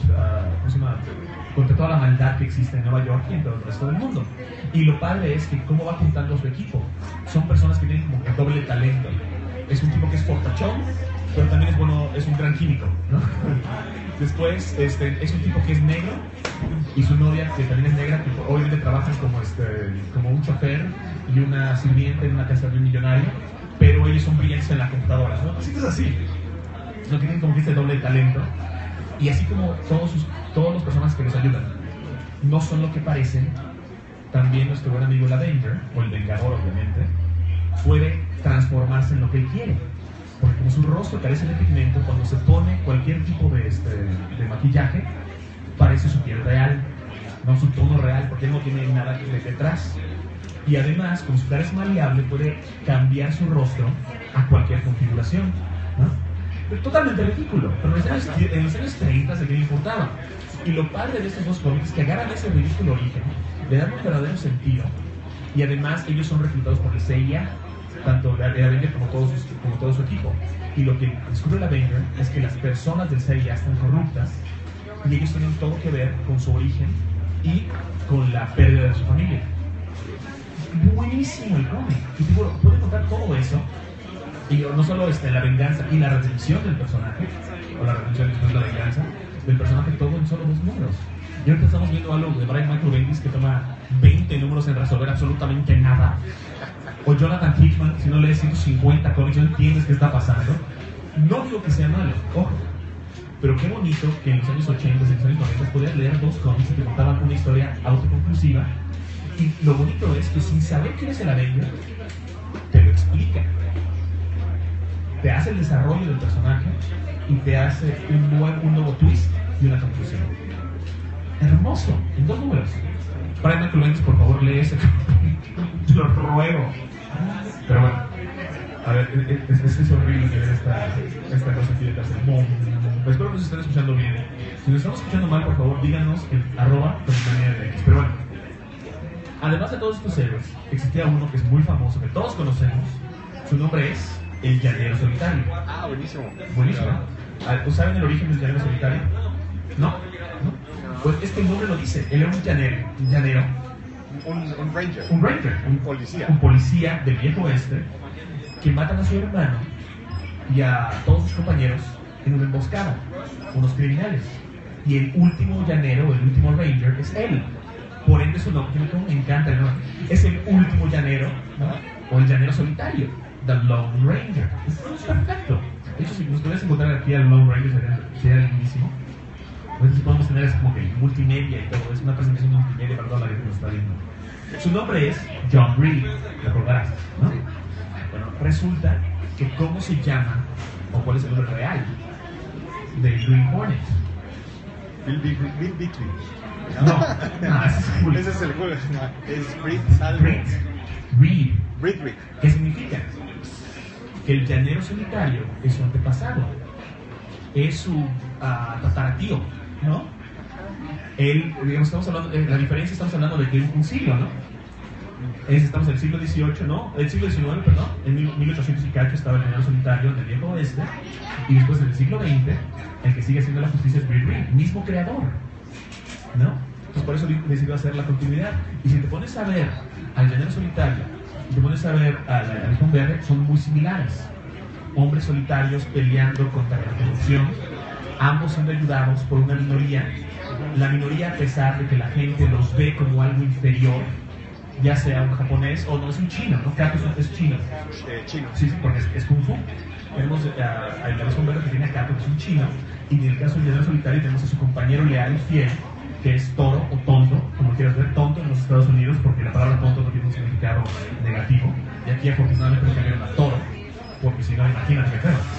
contra toda la maldad que existe en Nueva York y en todo el resto del mundo. Y lo padre es que cómo va juntando a su equipo. Son personas que tienen como que doble talento. Es un tipo que es fortachón, pero también es bueno, es un gran químico, ¿no? Después es un tipo que es negro y su novia, que también es negra, que obviamente trabajan como un chofer y una sirvienta en una casa de un millonario, pero ellos son brillantes en la computadora, ¿no? Así que es así. No tienen como que ese doble talento. Y así como todos los personajes que nos ayudan no son lo que parecen, también nuestro buen amigo el Avenger, o el Vengador obviamente, puede transformarse en lo que él quiere. Porque como su rostro carece de pigmento, cuando se pone cualquier tipo de maquillaje, parece su piel real, no su tono real, porque él no tiene nada detrás. Y además, como su cara es maleable, puede cambiar su rostro a cualquier configuración, ¿no? Totalmente ridículo, pero en los años 30 ¿de qué le importaba? Y lo padre de estos dos cómics es que agarran ese ridículo origen, le dan un verdadero sentido, y además ellos son reclutados por el CIA, tanto el Avenger como todo su equipo. Y lo que descubre el Avenger es que las personas del CIA están corruptas, y ellos tienen todo que ver con su origen y con la pérdida de su familia. Buenísimo el cómic, y puede contar todo eso, y no solo la venganza y la redención del personaje, o la redención después de la venganza del personaje, todo en solo 2 números. Y ahorita estamos viendo algo de Brian Michael Bendis que toma 20 números en resolver absolutamente nada, o Jonathan Hickman, si no lees 150 cómics no entiendes qué está pasando. No digo que sea malo, ojo, pero qué bonito que en los años 80 y en los años 90 podías leer 2 cómics que contaban una historia autoconclusiva. Y lo bonito es que sin saber quién es el Avenger, te lo explica. Te hace el desarrollo del personaje y te hace un nuevo twist y una conclusión. Hermoso, en 2 números. Brian Michael Bendis, por favor, lee ese. Te lo ruego. Pero bueno, a ver, es horrible ver esta cosa aquí de casa. Espero que nos estén escuchando bien. Si nos estamos escuchando mal, por favor, díganos en @comic-mania-mx. Pero bueno, además de todos estos héroes, existía uno que es muy famoso, que todos conocemos. Su nombre es el Llanero Solitario. Ah, buenísimo. Buenísimo. ¿Saben el origen del Llanero Solitario? ¿No? Pues es que el nombre lo dice. Él era un llanero. Un ranger. Un ranger. Un policía. Un policía del viejo oeste que matan a su hermano y a todos sus compañeros en una emboscada. Unos criminales. Y el último llanero, el último ranger, es él. Por ende su nombre, me encanta el nombre. Es el último llanero, ¿no? O el llanero solitario. The Lone Ranger. Eso es perfecto. De hecho, si nos pudieras encontrar aquí al Lone Ranger sería lindísimo. Entonces podemos tener es como que multimedia y todo. Es una presentación multimedia para toda la gente que nos está viendo. Su nombre es John Reed. ¿Lo recordarás? ¿No? Bueno, resulta que cómo se llama, o cuál es el nombre real del Green Hornet. Bill Bickley. No, ese es Hulk. Ese es el Hulk. Es Reed. Reed. ¿Qué significa? Que el llanero solitario es su antepasado, es su tataratío, ¿no? Él, digamos, estamos hablando, la diferencia, estamos hablando de que es un siglo, ¿no? Estamos en el siglo XVIII, ¿no? El siglo XIX, perdón, en 1800 y cacho estaba el llanero solitario en el viejo oeste, y después en el siglo XX, el que sigue haciendo la justicia es Bill Reed, mismo creador, ¿no? Entonces por eso decidió hacer la continuidad. Y si te pones a ver al llanero solitario y te pones a ver al Halcón Verde, son muy similares. Hombres solitarios peleando contra la corrupción, ambos siendo ayudados por una minoría. La minoría, a pesar de que la gente los ve como algo inferior, ya sea un japonés o no, es un chino, ¿no? Kato es chino. Chino. Sí, porque es Kung Fu. Tenemos al Halcón Verde que tiene a Kato, que es un chino, y en el caso del llanero solitario tenemos a su compañero leal y fiel, que es toro o tonto, como quieras ver, tonto en los Estados Unidos, porque la palabra tonto no tiene un significado negativo, y aquí afortunadamente lo cambiaron a toro, porque si no, imagínate que feo.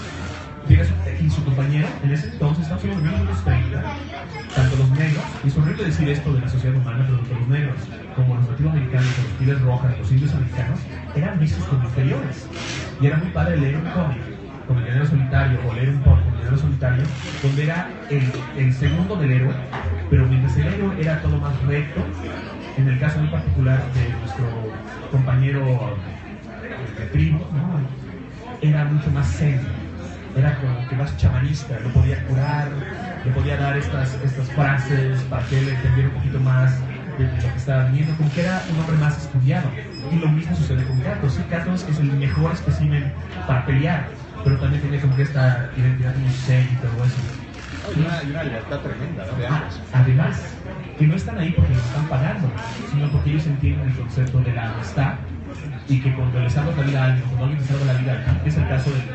Y su compañero, en ese entonces, estamos en los 1930, tanto los negros, y es horrible decir esto de la sociedad humana, pero tanto los negros como los nativos americanos, los pieles rojas, los indios americanos, eran vistos como inferiores. Y era muy padre leer un cómic como el llanero solitario, o leer un cómic como el llanero solitario, donde era el segundo del héroe, pero mientras el héroe era todo más recto, en el caso muy particular de nuestro compañero de tribu, ¿no? Era mucho más zen, era como que más chamanista, lo podía curar, le podía dar estas frases para que él entendiera un poquito más de lo que estaba viendo, como que era un hombre más estudiado. Y lo mismo sucede con Kato. Sí, Kato es el mejor espécimen para pelear, pero también tiene como que esta identidad muy zen y todo eso. Y una libertad tremenda, ¿no? De ambos. Además, que no están ahí porque los están pagando, sino porque ellos entienden el concepto de la amistad, y que cuando les salvas la vida a alguien, cuando alguien te salva la vida a ti, que es el caso del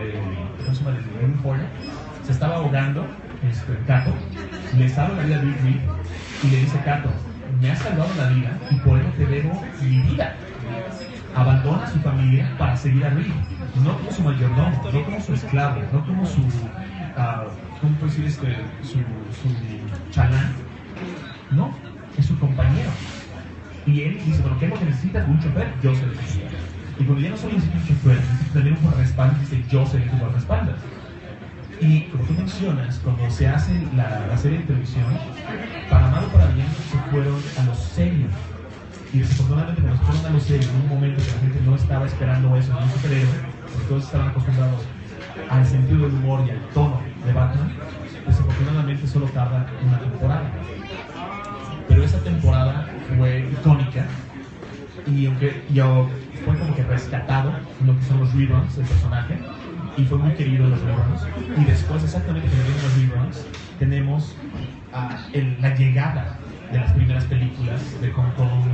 Green Hornet, se estaba ahogando, Kato, le salva la vida a Bill Reed y le dice: Kato, me has salvado la vida y por eso te debo mi vida. Abandona a su familia para seguir a Reed, no como su mayordomo, no como su esclavo, no como su ¿cómo puedo decir su chalán? No, es su compañero. Y él dice, bueno, ¿qué es lo que necesitas? ¿Un chofer? Yo sé lo que necesitas. Y cuando ya no solo necesito un chofer, necesito tener un guardaespaldas, dice, yo sé tu guardaespaldas. Y como tú mencionas, cuando se hace la serie de televisión, para mal o para bien, se fueron a lo serio. Y desafortunadamente cuando se fueron a lo serio, en un momento que la gente no estaba esperando eso en un superhéroe, porque todos estaban acostumbrados al sentido del humor y al tono de Batman, desafortunadamente solo tarda una temporada. Pero esa temporada fue icónica y aunque yo fue como que rescatado en lo que son los reruns del personaje y fue muy querido en los reruns. Y después, exactamente cuando vienen los reruns, tenemos la llegada de las primeras películas de Hong Kong,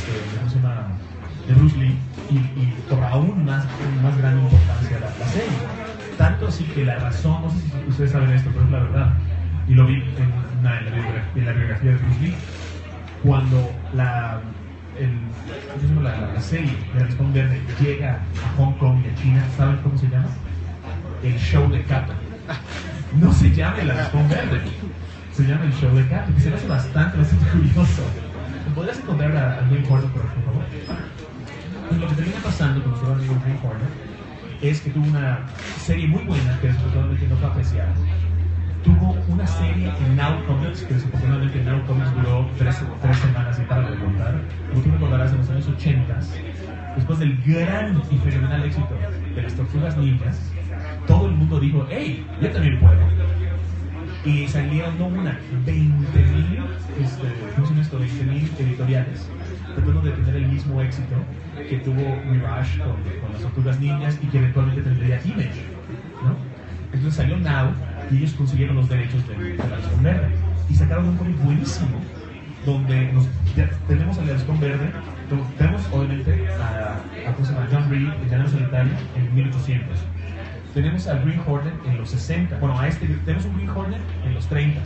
de Bruce Lee, y cobra aún más grande importancia la serie. Tanto así que la razón, no sé si ustedes saben esto, pero es la verdad, y lo vi en la biografía de Bruce Lee, cuando la serie de Halcón Verde llega a Hong Kong y a China, ¿saben cómo se llama? El show de Kato. No se llama el Halcón Verde, se llama el show de Kato, que se me hace bastante curioso. ¿Podrías encontrar a Green Hornet, por favor? Pues lo que termina pasando con nuestro amigo Green Hornet es que tuvo una serie muy buena que desafortunadamente no fue apreciada. Tuvo una serie en Now Comics, que desafortunadamente Now Comics duró 3 semanas y para de contar. Como tú recordarás, en los años 80, después del gran y fenomenal éxito de las Tortugas Ninjas, todo el mundo dijo, hey, yo también puedo. Y salieron no una, 20,000 editoriales tratando de tener el mismo éxito que tuvo Mirage con las Tortugas Ninjas y que eventualmente tendría Image, ¿no? Entonces salió Now y ellos consiguieron los derechos de Halcón Verde y sacaron un cómic buenísimo donde ya tenemos al Halcón Verde, tenemos obviamente a John Reed, el Llano Solitario, en 1800. Tenemos al Green Hornet en los 60, bueno, tenemos un Green Hornet en los 30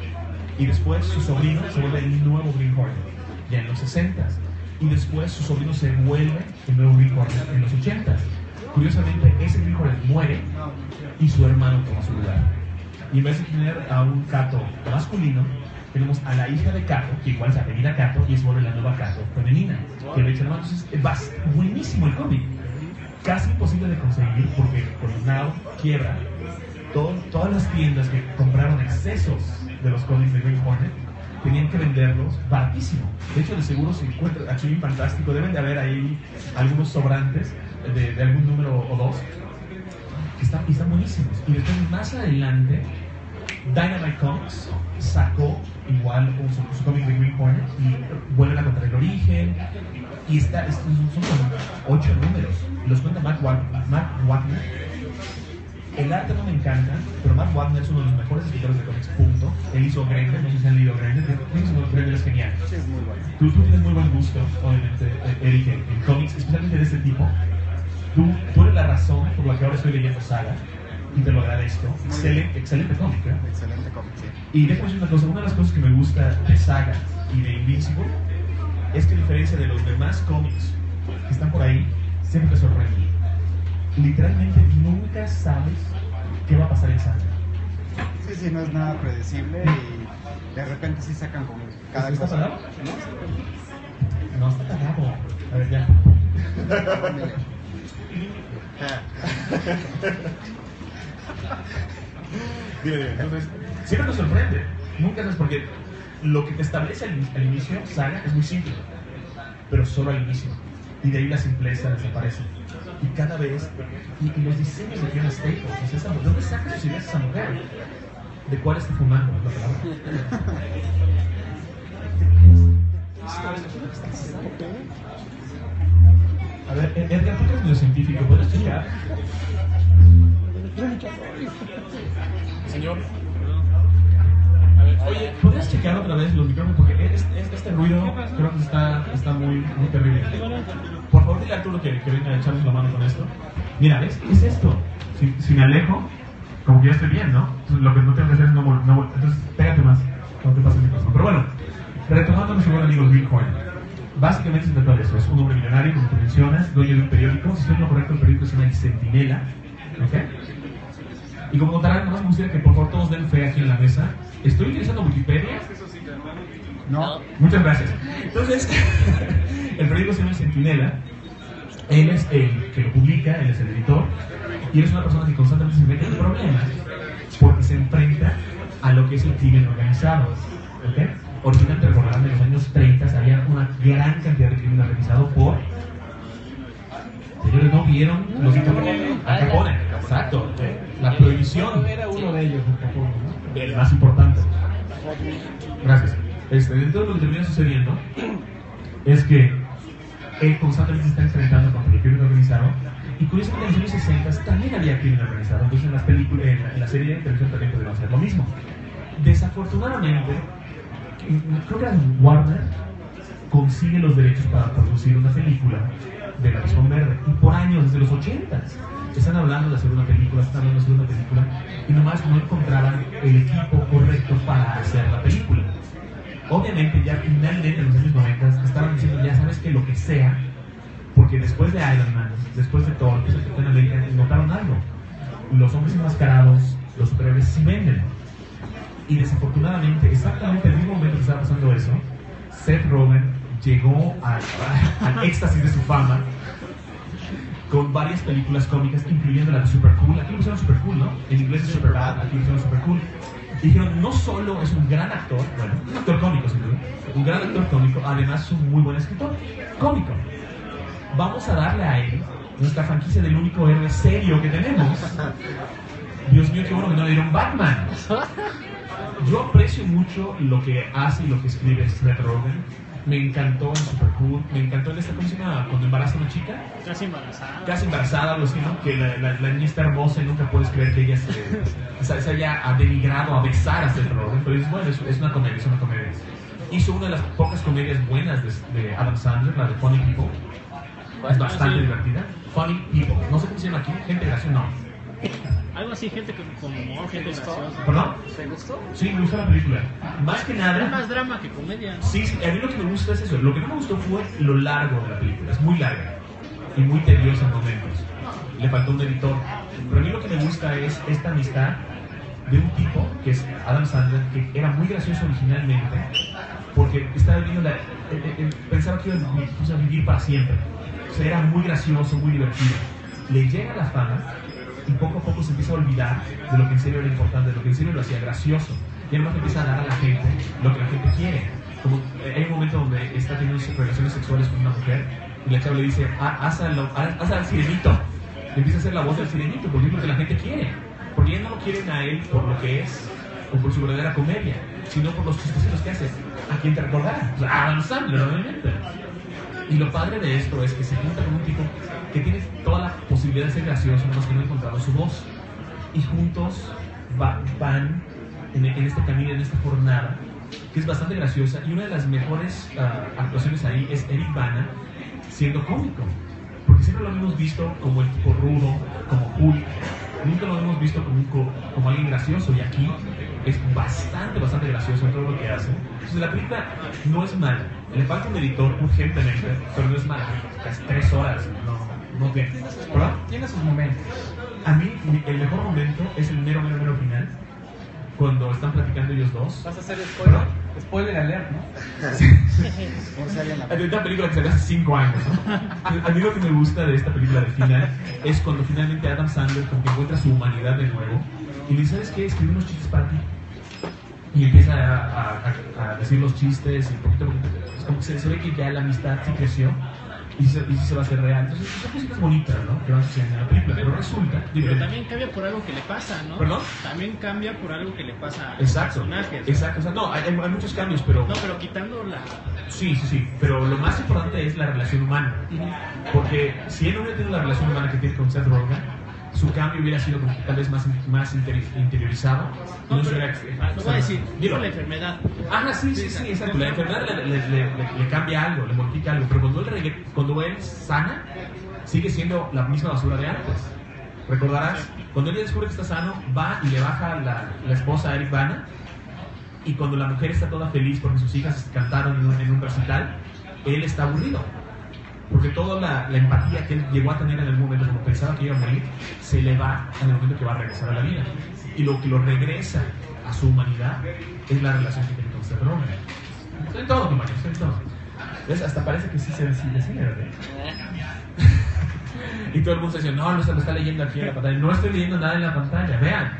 y después su sobrino se vuelve el nuevo Green Hornet ya en los 60 y después su sobrino se vuelve el nuevo Green Hornet en los 80. Curiosamente, ese Green Hornet muere y su hermano toma su lugar. Y en vez de tener a un Kato masculino, tenemos a la hija de Kato, que igual se apellida Kato y es vuelve la nueva Kato femenina, que le echa la mano. Entonces, es buenísimo el cómic. Casi imposible de conseguir porque con Now quiebra. Todas las tiendas que compraron excesos de los cómics de Green Hornet tenían que venderlos baratísimo. De hecho, de seguro se encuentra aquí fantástico. Deben de haber ahí algunos sobrantes de algún número o dos que están buenísimos. Y después, más adelante, Dynamite Comics sacó igual su cómic de Green Hornet y vuelven a contar el origen. Y son como 8 números. Los cuenta Matt Wagner. El arte no me encanta, pero Matt Wagner es uno de los mejores escritores de cómics, punto. Él hizo Grendel, no sé si han leído Grendel. Grendel es genial. Sí, es muy bueno. Tú tienes muy buen gusto, obviamente, Eric, en cómics, especialmente de este tipo. Tú eres la razón por la que ahora estoy leyendo Saga, y te lo agradezco. Excelente cómic, ¿eh? Excelente cómic, sí. Y déjame decir una cosa, una de las cosas que me gusta de Saga y de Invincible es que a diferencia de los demás cómics que están por ahí, siempre te sorprende. Literalmente nunca sabes qué va a pasar en Saga. Sí, no es nada predecible y de repente sí sacan como cada ¿Está cosa. parado? No, está parado. A ver, ya. Dime, entonces, siempre nos sorprende. Nunca sabes porque lo que te establece al inicio, Saga, es muy simple, pero solo al inicio. Y de ahí la simpleza desaparece. Y cada vez, y los diseños de Fiona Staples, o sea, ¿de dónde saca sus ideas esa mujer? ¿De cuál está fumando? Es la palabra. A ver, Edgar, tú eres científico, ¿puedes checar? Señor. Oye, ¿podrías checar otra vez los micrófonos? Porque este ruido creo que está muy terrible. Por favor, dile a Arturo que venga a echarnos la mano con esto. Mira, ¿ves? ¿Qué es esto? Si me alejo, como que ya estoy bien, ¿no? Entonces, lo que no tengo que hacer es no entonces, pégate más cuando te pase el micrófono. Pero bueno, retomando a nuestro buen amigo Green Hornet. Básicamente se trata de eso. Es un hombre millonario, como tú mencionas, dueño de un periódico. Si estoy en lo correcto, el periódico se llama El Centinela. ¿Ok? Y como notarán, nomás me gustaría que por favor todos den fe aquí en la mesa. Estoy utilizando Wikipedia No. Muchas gracias. Entonces, el periódico se llama Centinela. Él es el que lo publica, él es el editor, y él es una persona que constantemente se mete en problemas porque se enfrenta a lo que es el crimen organizado. ¿Okay? Originalmente, recordarán, en los años 30 había una gran cantidad de crimen organizado por... Señores, ¿no vieron los Al Capone? Exacto. La prohibición. Era uno de ellos, Al Capone, ¿no? El más importante. Gracias. Dentro de lo que termina sucediendo es que él constantemente se está enfrentando contra el crimen organizado, y curiosamente en los años 60 también había crimen organizado. Entonces en las películas, en la serie de televisión también podrían hacer lo mismo. Desafortunadamente, creo que Warner consigue los derechos para producir una película de La Visión Verde, y por años, desde los 80s, están hablando de hacer una película, y nomás no encontraban el equipo correcto para hacer la película. Obviamente ya finalmente en los años 90 estaban diciendo, ya sabes que lo que sea, porque después de Iron Man, después de Thor, después de Capitán América, notaron algo. Los hombres enmascarados, los superhéroes sí venden. Y desafortunadamente, exactamente en el mismo momento que estaba pasando eso, Seth Rogen llegó al éxtasis de su fama con varias películas cómicas, incluyendo la de Super Cool. Aquí lo pusieron Super Cool, ¿no? En inglés es Super Bad, aquí lo pusieron Super Cool. Y dijeron, no solo es un gran actor, bueno, un actor cómico, sin duda, un gran actor cómico, además es un muy buen escritor cómico. Vamos a darle a él nuestra franquicia del único héroe serio que tenemos. Dios mío, qué bueno que no le dieron Batman. Yo aprecio mucho lo que hace y lo que escribe Seth Rogen. Me encantó en Super Cool, me encantó en esta, ¿cómo se llama? Cuando embaraza a una chica. Casi embarazada, algo así, ¿no? Que la niña está hermosa y nunca puedes creer que ella se haya denigrado a besar a Seth Rogen. Pero es bueno, es una comedia, Hizo una de las pocas comedias buenas de Adam Sandler, la de Funny People. Es bastante divertida. Funny People, no sé cómo se llama aquí, gente graciosa, no. Algo así, gente con humor, gente graciosa. ¿Perdón? ¿Te gustó? Sí, me gustó la película. Más que nada... Es más drama que comedia, ¿no? Sí, a mí lo que me gusta es eso. Lo que no me gustó fue lo largo de la película. Es muy larga y muy tediosa en momentos. Le faltó un editor. Pero a mí lo que me gusta es esta amistad de un tipo, que es Adam Sandler, que era muy gracioso originalmente, porque estaba viendo pensaba que iba a vivir para siempre. O sea, era muy gracioso, muy divertido. Le llega la fama y poco a poco se empieza a olvidar de lo que en serio era importante, de lo que en serio lo hacía gracioso. Y además empieza a dar a la gente lo que la gente quiere. Como hay un momento donde está teniendo relaciones sexuales con una mujer y la chava le dice, haz al sirenito. Y empieza a hacer la voz del sirenito porque es lo que la gente quiere. Porque ya no lo quieren a él por lo que es o por su verdadera comedia, sino por los chistes que hace. ¿A quién te recordará? Pues a Adam Sandler, obviamente. Y lo padre de esto es que se junta con un tipo que tiene toda la posibilidad de ser gracioso, más que no ha encontrado su voz. Y juntos van en este camino, en esta jornada, que es bastante graciosa. Y una de las mejores actuaciones ahí es Eric Bana siendo cómico. Porque siempre lo hemos visto como el tipo rudo, como Hulk. Nunca lo hemos visto como alguien gracioso. Y aquí es bastante gracioso en todo lo que hace. Entonces la película no es mala. Le falta un editor urgentemente, pero no es mala. Casi 3 horas. No tiene. ¿Perdón? Tiene sus momentos. A mí, el mejor momento es el mero final. Cuando están platicando ellos dos. Vas a hacer spoiler. Spoiler alert, ¿no? Por si alguien la Hay una película que salió hace 5 años, ¿no? A mí lo que me gusta de esta película del final es cuando finalmente Adam Sandler como que encuentra su humanidad de nuevo y le dice, ¿sabes qué? Escribí unos chistes para ti. Y empieza a decir los chistes y poquito a poquito. Es como que se ve que ya la amistad sí creció y se va a hacer real. Entonces son cositas bonitas, ¿no? Que van sucediendo en la película. Pero resulta... Pero también cambia por algo que le pasa, ¿no? ¿Perdón? También cambia por algo que le pasa a Exacto, los personajes. exacto. O sea, no, hay muchos cambios, pero... No, pero quitando la... Sí. Pero lo más importante es la relación humana. Porque si él no hubiera tenido la relación humana que tiene con Seth Rogen, su cambio hubiera sido como que tal vez más interiorizado. No, no se pero, hubiera... lo voy a decir, Dilo. la enfermedad. Ajá, sí, exacto. La enfermedad le cambia algo, le modifica algo. Pero cuando él sana, sigue siendo la misma basura de antes. Recordarás, cuando él descubre que está sano, va y le baja la esposa a Eric Bana. Y cuando la mujer está toda feliz porque sus hijas cantaron en un recital, él está aburrido. Porque toda la empatía que él llegó a tener en el momento cuando pensaba que iba a morir, se le va en el momento que va a regresar a la vida. Y lo que lo regresa a su humanidad es la relación que tiene con Seth Rogen. Estoy todo, compañero, estoy todo. Entonces, hasta parece que sí se decide, ¿verdad? Y todo el mundo dice, no, lo está leyendo aquí en la pantalla. No estoy leyendo nada en la pantalla, vean.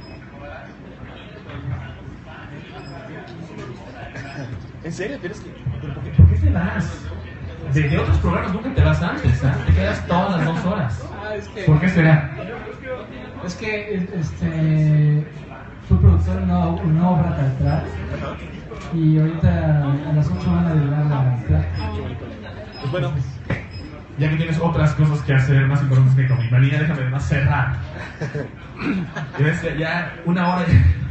¿En serio? ¿Tienes que...? ¿Por qué te vas? De otros programas nunca te vas antes, ¿sabes? Te quedas todas las 2 horas. ¿Por qué será? Es que fui productor en una obra teatral y ahorita a las 8 van a llegar la plata. Pues bueno, ya que tienes otras cosas que hacer más importantes que Comic Manía, déjame además cerrar. Ya 1 hora,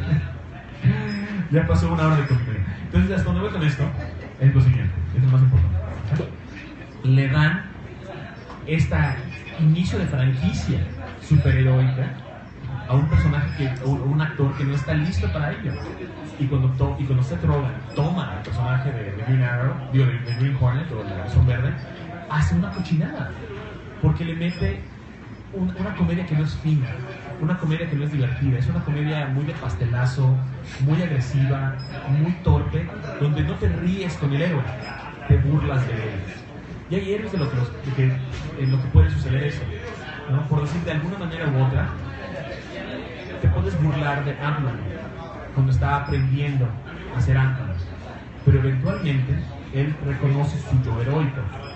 ya pasó 1 hora de Comic Manía. Entonces, hasta donde voy con esto, es lo siguiente, es lo más importante. Le dan este inicio de franquicia superheroica a un personaje o un actor que no está listo para ello. Y cuando Seth Rogen toma el personaje de Green Arrow, de Green Hornet o la Versión Verde, hace una cochinada. Porque le mete una comedia que no es fina, una comedia que no es divertida, es una comedia muy de pastelazo, muy agresiva, muy torpe, donde no te ríes con el héroe, te burlas de él. Y hay héroes en lo que puede suceder eso, ¿no? Por decir de alguna manera u otra, te puedes burlar de Ant-Man cuando está aprendiendo a ser Ant-Man, pero eventualmente él reconoce su yo heroico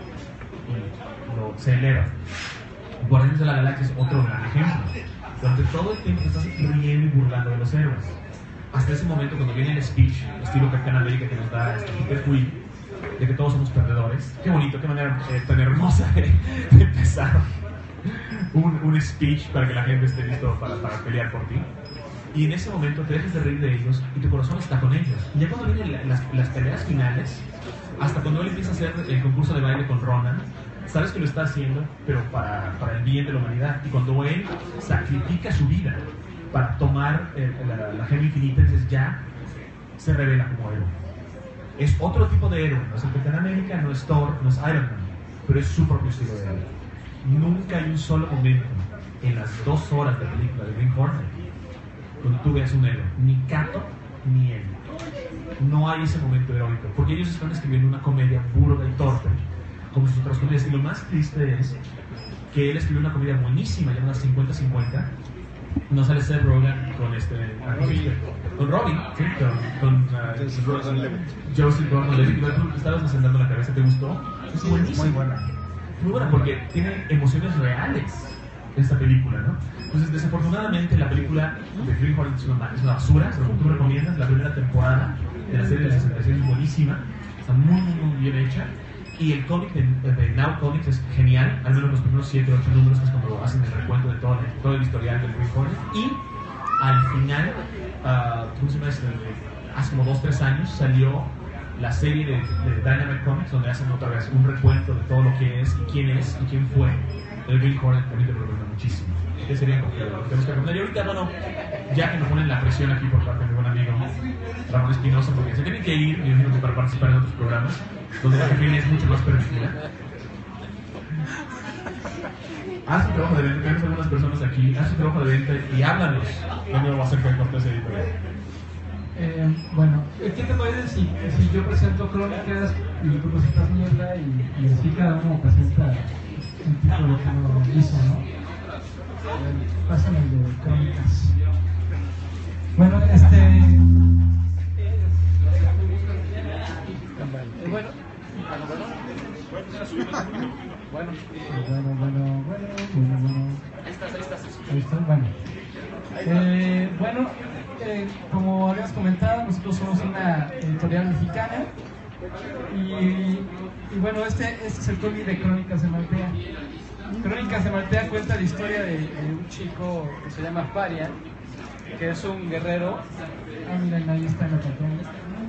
y se eleva. Guardianes de la Galaxia es otro gran ejemplo, donde todo el tiempo te estás riendo y burlando de los héroes. Hasta ese momento, cuando viene el speech, estilo Capitán América que nos da Peter Quill, de que todos somos perdedores. Qué bonito, qué manera tan hermosa de empezar un speech para que la gente esté listo para pelear por ti. Y en ese momento te dejas de reír de ellos y tu corazón está con ellos. Y ya cuando vienen las peleas finales, hasta cuando él empieza a hacer el concurso de baile con Ronan, sabes que lo está haciendo, pero para el bien de la humanidad. Y cuando él sacrifica su vida para tomar la gema infinita, entonces ya se revela como héroe. Es otro tipo de héroe, no es el Capitán América, no es Thor, no es Iron Man, pero es su propio estilo de héroe. Nunca hay un solo momento en las 2 horas de película de Green Hornet donde tú veas un héroe, ni Kato ni él. No hay ese momento heroico, porque ellos están escribiendo una comedia burda y torpe, como sus otras comedias. Y lo más triste es que él escribió una comedia buenísima llamada 50-50. No sale Seth Rogen con Robin, sí, con Joseph Gordon-Levitt. Tú estabas asentando la cabeza, ¿te gustó? Es buenísimo. Muy buena. Muy buena porque tiene emociones reales esta película, ¿no? Entonces, desafortunadamente, la película de Green Hornet es una basura, pero tú recomiendas la primera temporada de la serie de 66, es buenísima, está muy, muy bien hecha. Y el cómic de Now Comics es genial, al menos los primeros 7 o 8 números, que es cuando hacen el recuento de todo el historial del Green Hornet. Y al final, hace como 2-3 años, salió la serie de Dynamite Comics, donde hacen otra vez un recuento de todo lo que es y quién fue el Green Hornet. A mí te lo recomiendo muchísimo. ¿Qué sería lo que tenemos que recomendar? Y ahorita, bueno, ya que nos ponen la presión aquí por parte de mi buen amigo Ramón Espinosa, porque se tienen que ir, me imagino que para participar en otros programas, donde la jefe es mucho más permitida. Haz un trabajo de venta, tenemos algunas personas aquí, haz un trabajo de venta y háblanos de nuevo acerca de Cortés Editorial. Bueno, ¿qué te parece si yo presento crónicas y tú presentas mierda y así cada uno presenta un tipo de lo que uno hizo, ¿no? Pásame el de crónicas. Bueno, como habías comentado, nosotros somos una editorial mexicana y bueno, este es el cómic de Crónicas de Maltea. Crónicas de Maltea cuenta la historia de un chico que se llama Faria, que es un guerrero. Miren, ahí está en la pantalla.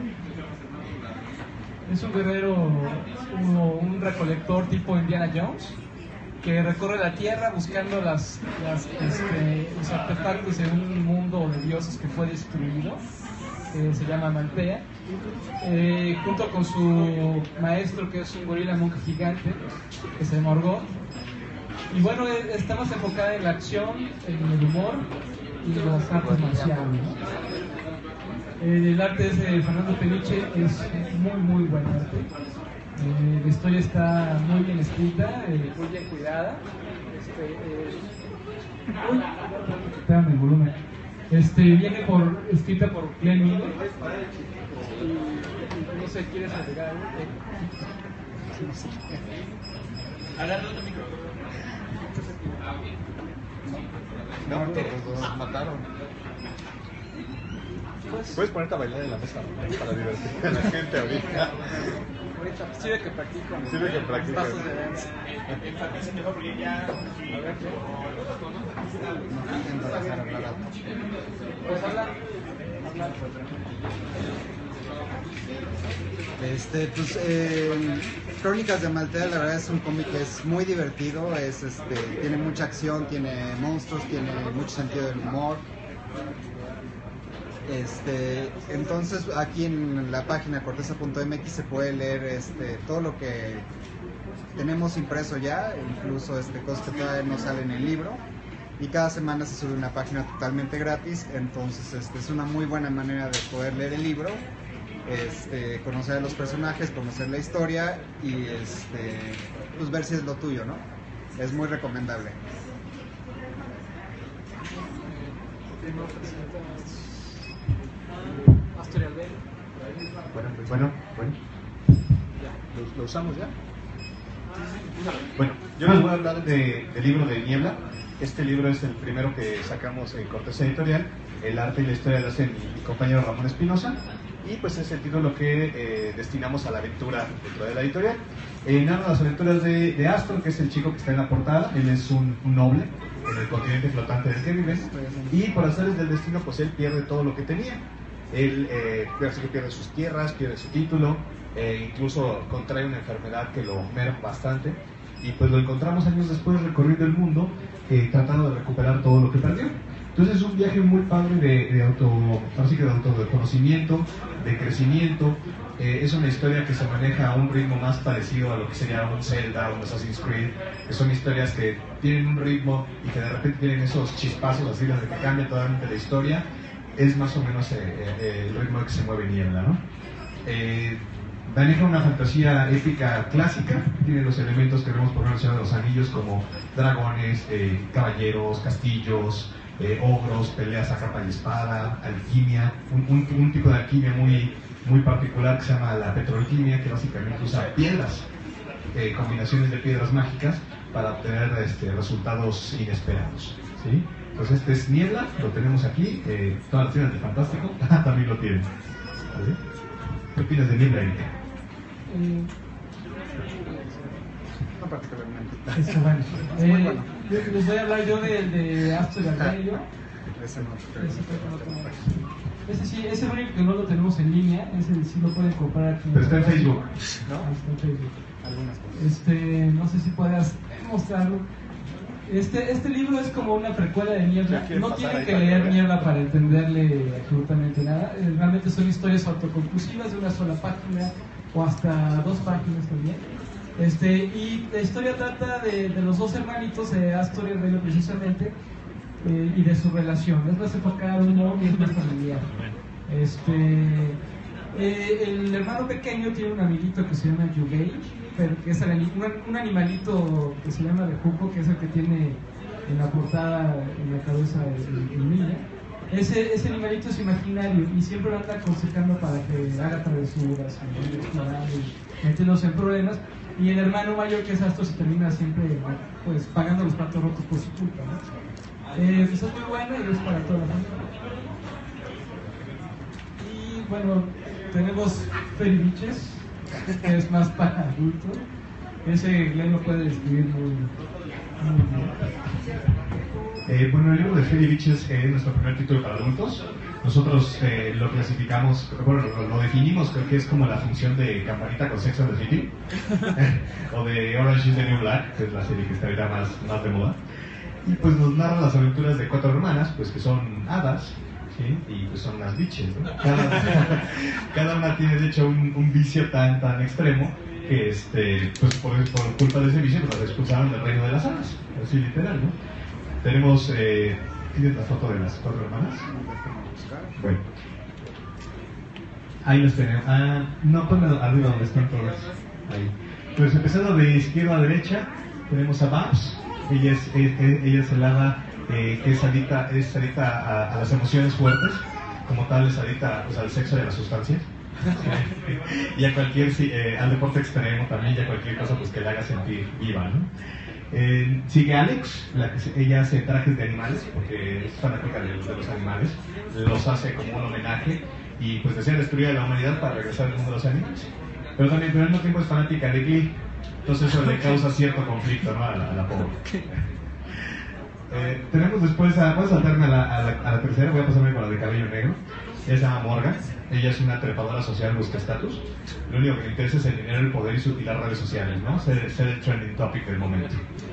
Es un guerrero, un recolector tipo Indiana Jones, que recorre la tierra buscando los artefactos de un mundo de dioses que fue destruido, que se llama Maltea, junto con su maestro, que es un gorila monje gigante, que se llama Orgoth. Y bueno, está más enfocada en la acción, en el humor y en las artes marciales, ¿no? El arte es de Fernando Peniche, es muy buen arte. La historia está muy bien escrita, muy bien cuidada. Espérame el volumen. Viene escrita por Glenn Miller. Y no sé, ¿quieres agregar algo? Agarra otro micro. No, nos mataron. Puedes ponerte a bailar en la mesa para divertir a la gente ahorita. Sirve que practico. Sirve que practico. Pasos de danza. Enfatiza mejor porque ya. Pues habla. Crónicas de Maltea, la verdad es un cómic que es muy divertido, tiene mucha acción, tiene monstruos, tiene mucho sentido del humor. Entonces aquí en la página corteza.mx se puede leer todo lo que tenemos impreso ya, incluso cosas que todavía no salen en el libro, y cada semana se sube una página totalmente gratis. Entonces es una muy buena manera de poder leer el libro, conocer a los personajes, conocer la historia y pues ver si es lo tuyo, ¿no? Es muy recomendable. Bueno. ¿Lo usamos ya? Bueno, yo les voy a hablar del libro de Niebla. Este libro es el primero que sacamos en Corteza Editorial. El arte y la historia lo hace mi compañero Ramón Espinosa. Y pues es el título que destinamos a la aventura dentro de la editorial. Narra las aventuras de Astor, que es el chico que está en la portada. Él es un noble en el continente flotante del que vive. Y por azares del destino, pues él pierde todo lo que tenía. Él pierde sus tierras, pierde su título, incluso contrae una enfermedad que lo merma bastante. Y pues lo encontramos años después recorriendo el mundo, tratando de recuperar todo lo que perdió. Entonces es un viaje muy padre de autoconocimiento, de crecimiento. Es una historia que se maneja a un ritmo más parecido a lo que sería un Zelda o un Assassin's Creed, que son historias que tienen un ritmo y que de repente tienen esos chispazos así de que cambia totalmente la historia. Es más o menos el ritmo que se mueve Niebla, ¿no? Maneja una fantasía épica clásica, tiene los elementos que vemos por ejemplo en el Señor de los Anillos, como dragones, caballeros, castillos, ogros, peleas a capa y espada, alquimia, un tipo de alquimia muy particular que se llama la petrolquimia, que básicamente usa piedras, combinaciones de piedras mágicas para obtener resultados inesperados, ¿sí? Entonces este es Niebla, lo tenemos aquí, todas las tiendas de Fantástico también lo tienen. ¿Vale? ¿Qué opinas de Niebla, Erika? No particularmente. Eso, bueno. Es muy bueno. Les voy a hablar yo de Astor y Arbello. Ese no. Ese sí, ese único que no lo tenemos en línea, ese sí lo pueden comprar aquí. Pero está en Facebook, ¿no? Está en Facebook. Algunas cosas. No sé si puedas mostrarlo. Este libro es como una precuela de Niebla. No tienen que leer Niebla para entenderle absolutamente nada. Realmente son historias autoconclusivas de una sola página o hasta 2 páginas también. Y la historia trata de los dos hermanitos, Astor y Arbello precisamente, y de su relación. Es más enfocada al humor y es más familiar. El hermano pequeño tiene un amiguito que se llama Yugei, pero que es un animalito que se llama Bejuco, que es el que tiene en la portada en la cabeza el niño. Ese animalito es imaginario y siempre lo anda aconsejando para que haga travesuras y explorando y metiéndose en problemas. Y el hermano mayor, que es Astor, se termina siempre pues pagando los platos rotos por su culpa, ¿no? Pues es muy bueno y es para toda la familia. Y bueno, tenemos Fairy Witches, que es más para adultos. Ese Glenn lo puede describir muy bien. Bueno, el libro de Fairy Witches es nuestro primer título para adultos. Nosotros lo clasificamos, bueno, lo definimos, creo que es como la función de Campanita con Sex and the City o de Orange is the New Black, que es la serie que está ahorita más de moda. Y pues nos narra las aventuras de 4 hermanas, pues que son hadas, ¿sí? Y pues son las witches, ¿no? Cada una tiene de hecho un vicio tan extremo que pues por culpa de ese vicio pues las expulsaron del reino de las hadas, así literal, ¿no? Tenemos, ¿tienes la foto de las 4 hermanas? Bueno, Ahí los tenemos. No, ponme arriba donde están todos. Ahí. Pues empezando de izquierda a derecha, tenemos a Babs. Ella es el hada que es adicta a las emociones fuertes. Como tal, es adicta pues, al sexo y a las sustancias. Y a cualquier, al deporte extremo también, y a cualquier cosa pues, que le haga sentir viva, ¿no? Sigue Alex, ella hace trajes de animales, porque es fanática de los animales, los hace como un homenaje y pues desea destruir a la humanidad para regresar al mundo de los animales. Pero también al mismo tiempo es fanática de Glee, entonces eso le causa cierto conflicto, ¿no? a la pobre. Tenemos después, voy a saltarme a la tercera, voy a pasarme con la de cabello negro. Ella se llama Morgan, ella es una trepadora social, busca estatus. Lo único que le interesa es el dinero, el poder y las redes sociales, ¿no? Ser el trending topic del momento.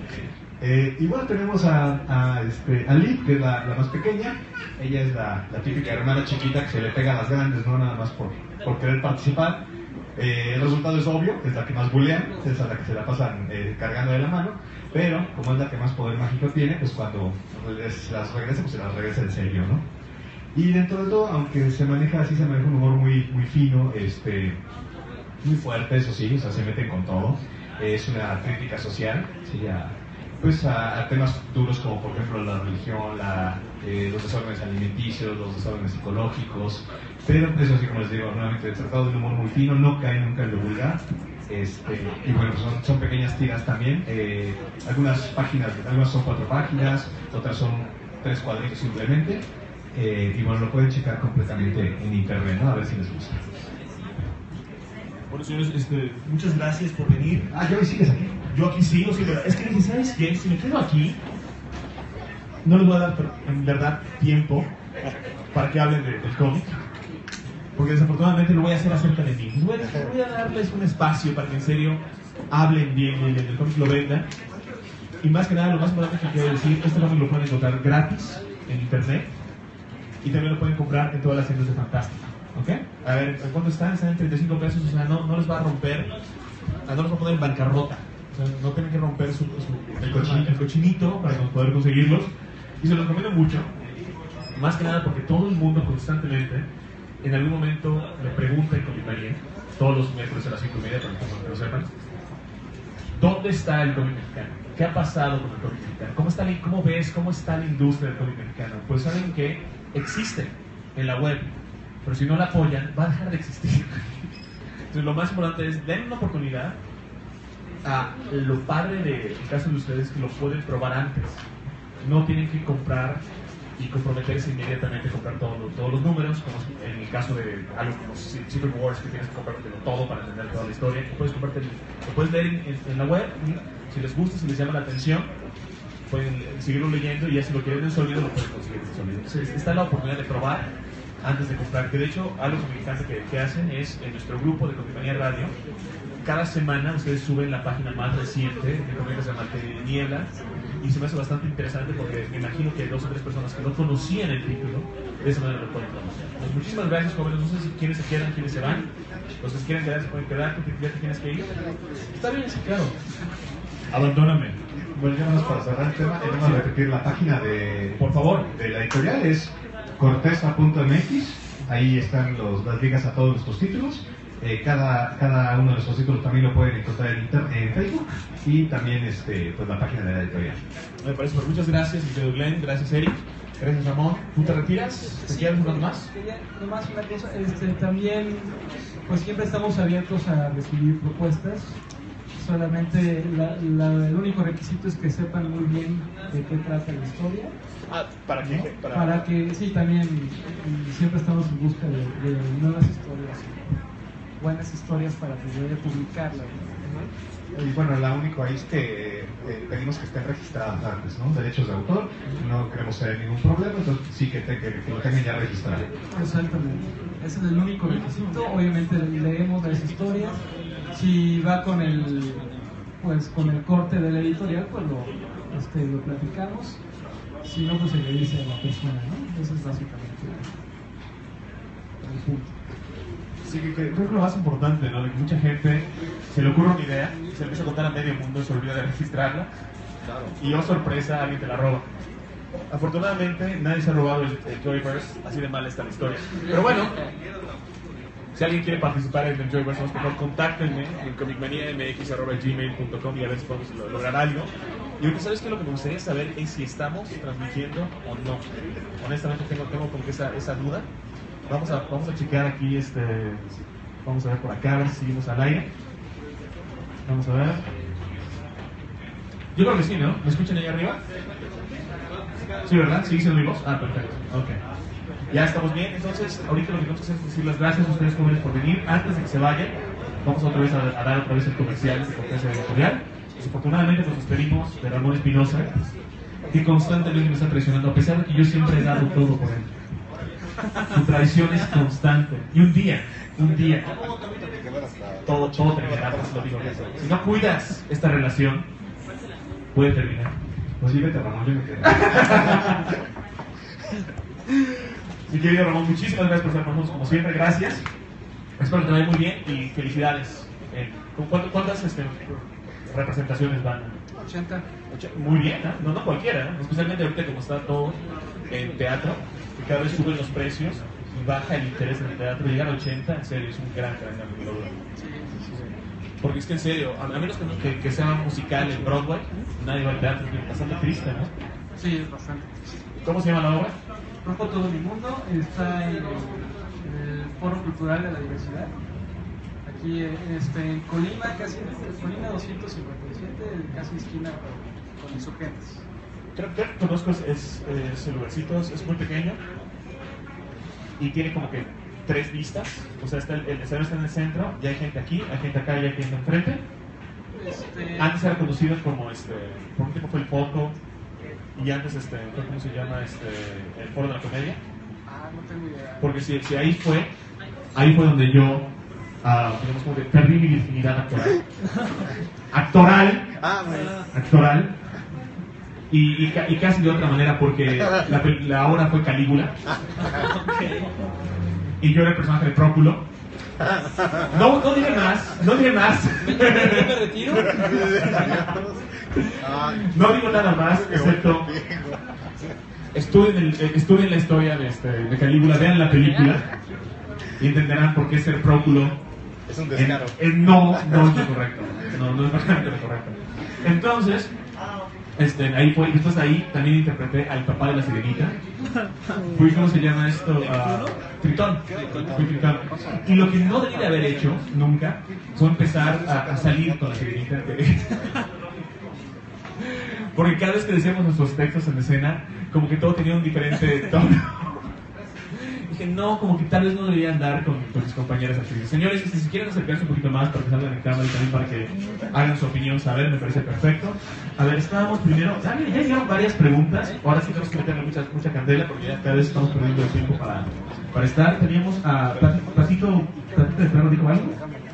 Igual tenemos a Liv, que es la más pequeña. Ella es la típica hermana chiquita que se le pega a las grandes, no nada más por querer participar. El resultado es obvio, es la que más bulean, es a la que se la pasan cargando de la mano, pero como es la que más poder mágico tiene, pues cuando las regresa, pues se las regresa en serio, ¿no? Y dentro de todo, aunque se maneja un humor muy fino, muy fuerte, eso sí, o sea, se meten con todo. Es una crítica social, ¿sí? a temas duros como por ejemplo la religión, los desórdenes alimenticios, los desórdenes psicológicos, pero eso sí, como les digo, nuevamente tratado de un humor muy fino, no cae nunca en lo vulgar. Y bueno, son pequeñas tiras también. Algunas son 4 páginas, otras son 3 cuadritos simplemente. Y bueno, lo pueden checar completamente en internet, ¿no? A ver si les gusta. Bueno, señores, muchas gracias por venir. ¿Yo hoy sigues aquí? Yo aquí sigo, sí, es que dije, ¿sabes qué? Si me quedo aquí, no les voy a dar en verdad tiempo para que hablen del cómic, porque desafortunadamente lo voy a hacer acerca de mí. Voy a darles un espacio para que en serio hablen bien del cómic, lo vendan. Y más que nada, lo más importante que quiero decir, este cómic lo pueden encontrar gratis en internet y también lo pueden comprar en todas las tiendas de Fantástica. ¿Ok? A ver, ¿cuánto están? Están en 35 pesos, o sea, no les va a romper, no les va a poner en bancarrota. O sea, no tienen que romper el cochinito para poder conseguirlos. Y se los recomiendo mucho, más que nada porque todo el mundo constantemente, en algún momento, me pregunta en Comic-Manía, todos los miércoles a las 5:30, para que lo sepan, ¿dónde está el cómic mexicano? ¿Qué ha pasado con el cómic mexicano? ¿Cómo está la industria del cómic mexicano? Pues saben que existe en la web, pero si no la apoyan, va a dejar de existir. Entonces lo más importante es, den una oportunidad a lo padre del caso de ustedes, que lo pueden probar antes. No tienen que comprar y comprometerse inmediatamente a comprar todos los números, como en el caso de algo como Secret Wars, que tienes que comprártelo todo para entender toda la historia. Lo puedes leer en la web, si les gusta, si les llama la atención, pueden seguirlo leyendo, y ya si lo quieren en sólido, lo pueden conseguir en sólido. Entonces, esta es la oportunidad de probar antes de comprar, que de hecho algo que me encanta que hacen es en nuestro grupo de Comic-Manía Radio, cada semana ustedes suben la página más reciente de cómics de Materia de Niebla, y se me hace bastante interesante porque me imagino que 2 o 3 personas que no conocían el título de esa manera lo pueden conocer. Pues muchísimas gracias, jóvenes. No sé si quiénes se quedan, quiénes se van. Los que quieren quedar se pueden quedar, tú ya te tienes que ir. Está bien, sí, claro. Abandóname. Bueno, ya vamos para cerrar el tema. Vamos a repetir la página por favor, de la editorial, es corteza.mx. Ahí están las ligas a todos nuestros títulos. Cada uno de nuestros títulos también lo pueden encontrar en Facebook, y también pues la página de la editorial. Me parece. Muchas gracias, querido Glenn. Gracias, Eric. Gracias, Ramón. ¿Tú te retiras? ¿Te quieres un rato más? Nomás una cosa, también pues siempre estamos abiertos a recibir propuestas. Solamente el único requisito es que sepan muy bien de qué trata la historia. ¿Para qué? ¿No? Para que, sí, también siempre estamos en busca de nuevas historias, buenas historias para poder publicarlas, ¿no? Y bueno, lo único ahí es que pedimos que estén registradas antes, ¿no? Derechos de autor, no queremos tener ningún problema, entonces sí que lo tengan ya registrado. Exactamente, ese es el único requisito. Obviamente leemos las historias, si va con el corte de la editorial, pues lo platicamos, si no, pues se le dice a la persona, ¿no? Eso es básicamente el punto. Sí, creo que lo más importante, ¿no? De que mucha gente se le ocurre una idea, se le empieza a contar a medio mundo y se olvida de registrarla. Claro. Y sorpresa, alguien te la roba. Afortunadamente, nadie se ha robado el Joyverse, así de mal está la historia. Pero bueno, Si alguien quiere participar en el Joyverse, por favor, contáctenme en comicmaniamx@gmail.com y a ver si podemos lograr algo. Y ahorita, ¿sabes qué? Lo que me gustaría saber es si estamos transmitiendo o no. Honestamente tengo como que esa duda. Vamos a chequear aquí, vamos a ver por acá, a ver si seguimos al aire. Vamos a ver. Yo creo que sí, ¿no? ¿Me escuchan ahí arriba? Sí, ¿verdad? ¿Sí siendo vivos? Ah, perfecto. Ok. Ya estamos bien, entonces ahorita lo que vamos a hacer es decir las gracias a ustedes jóvenes por venir. Antes de que se vayan, vamos otra vez a dar otra vez el comercial de Conferencia Editorial. Desafortunadamente nos despedimos de Ramón Espinosa, que constantemente me está traicionando, a pesar de que yo siempre he dado todo por él. Su traición es constante. Y un día, todo terminará, pues lo digo. Si no cuidas esta relación, puede terminar. Pues dígate, Ramón, yo me quedo. Mi querido Ramón, muchísimas gracias por estar con nosotros, como siempre, gracias. Espero que te vaya muy bien y felicidades. ¿Cuántas representaciones van? 80. Muy bien, ¿no? No cualquiera, ¿no? Especialmente ahorita como está todo en teatro, que cada vez suben los precios y baja el interés en el teatro. Llegar a 80, en serio, es un gran logro. Porque es que en serio, a menos que sea musical en Broadway, nadie va al teatro, es bastante triste, ¿no? Sí, es bastante. ¿Cómo se llama la obra? Rompo todo mi mundo, está en el Foro Cultural de la Diversidad. Aquí en Colima, Colima 257, casi esquina con Insurgentes. Creo que conozco ese lugarcito, es muy pequeño y tiene como que 3 vistas. O sea, el escenario está en el centro, ya hay gente aquí, hay gente acá y hay gente enfrente. Antes era conocido como, por un tiempo fue el Foco, y antes ¿cómo se llama? El Foro de la Comedia. No tengo idea. Porque si ahí fue donde yo digamos como que perdí mi virginidad actoral y casi de otra manera, porque la obra fue Calígula y yo era el personaje de Próculo. No diré más. ¿Me retiro? No digo nada más, excepto estudien la historia de Calígula, vean la película y entenderán por qué ser Próculo es un descaro. No es lo correcto. No es bastante lo correcto. Entonces, ahí fue, después ahí también interpreté al papá de la sirenita. Fui, ¿cómo se llama esto? Tritón. Fui Tritón. Y lo que no debí de haber hecho nunca fue empezar a salir con la sirenita. Porque cada vez que decíamos nuestros textos en escena, como que todo tenía un diferente tono. Dije, no, como que tal vez no debería andar con mis compañeras actrices. Señores, si quieren acercarse un poquito más para que salgan en cámara y también para que hagan su opinión, saber, me parece perfecto. A ver, estábamos primero, ya llegaron varias preguntas, ahora sí tenemos que meterle mucha candela porque ya cada vez estamos perdiendo el tiempo para estar. Teníamos a Patito de Perro, ¿dijo algo?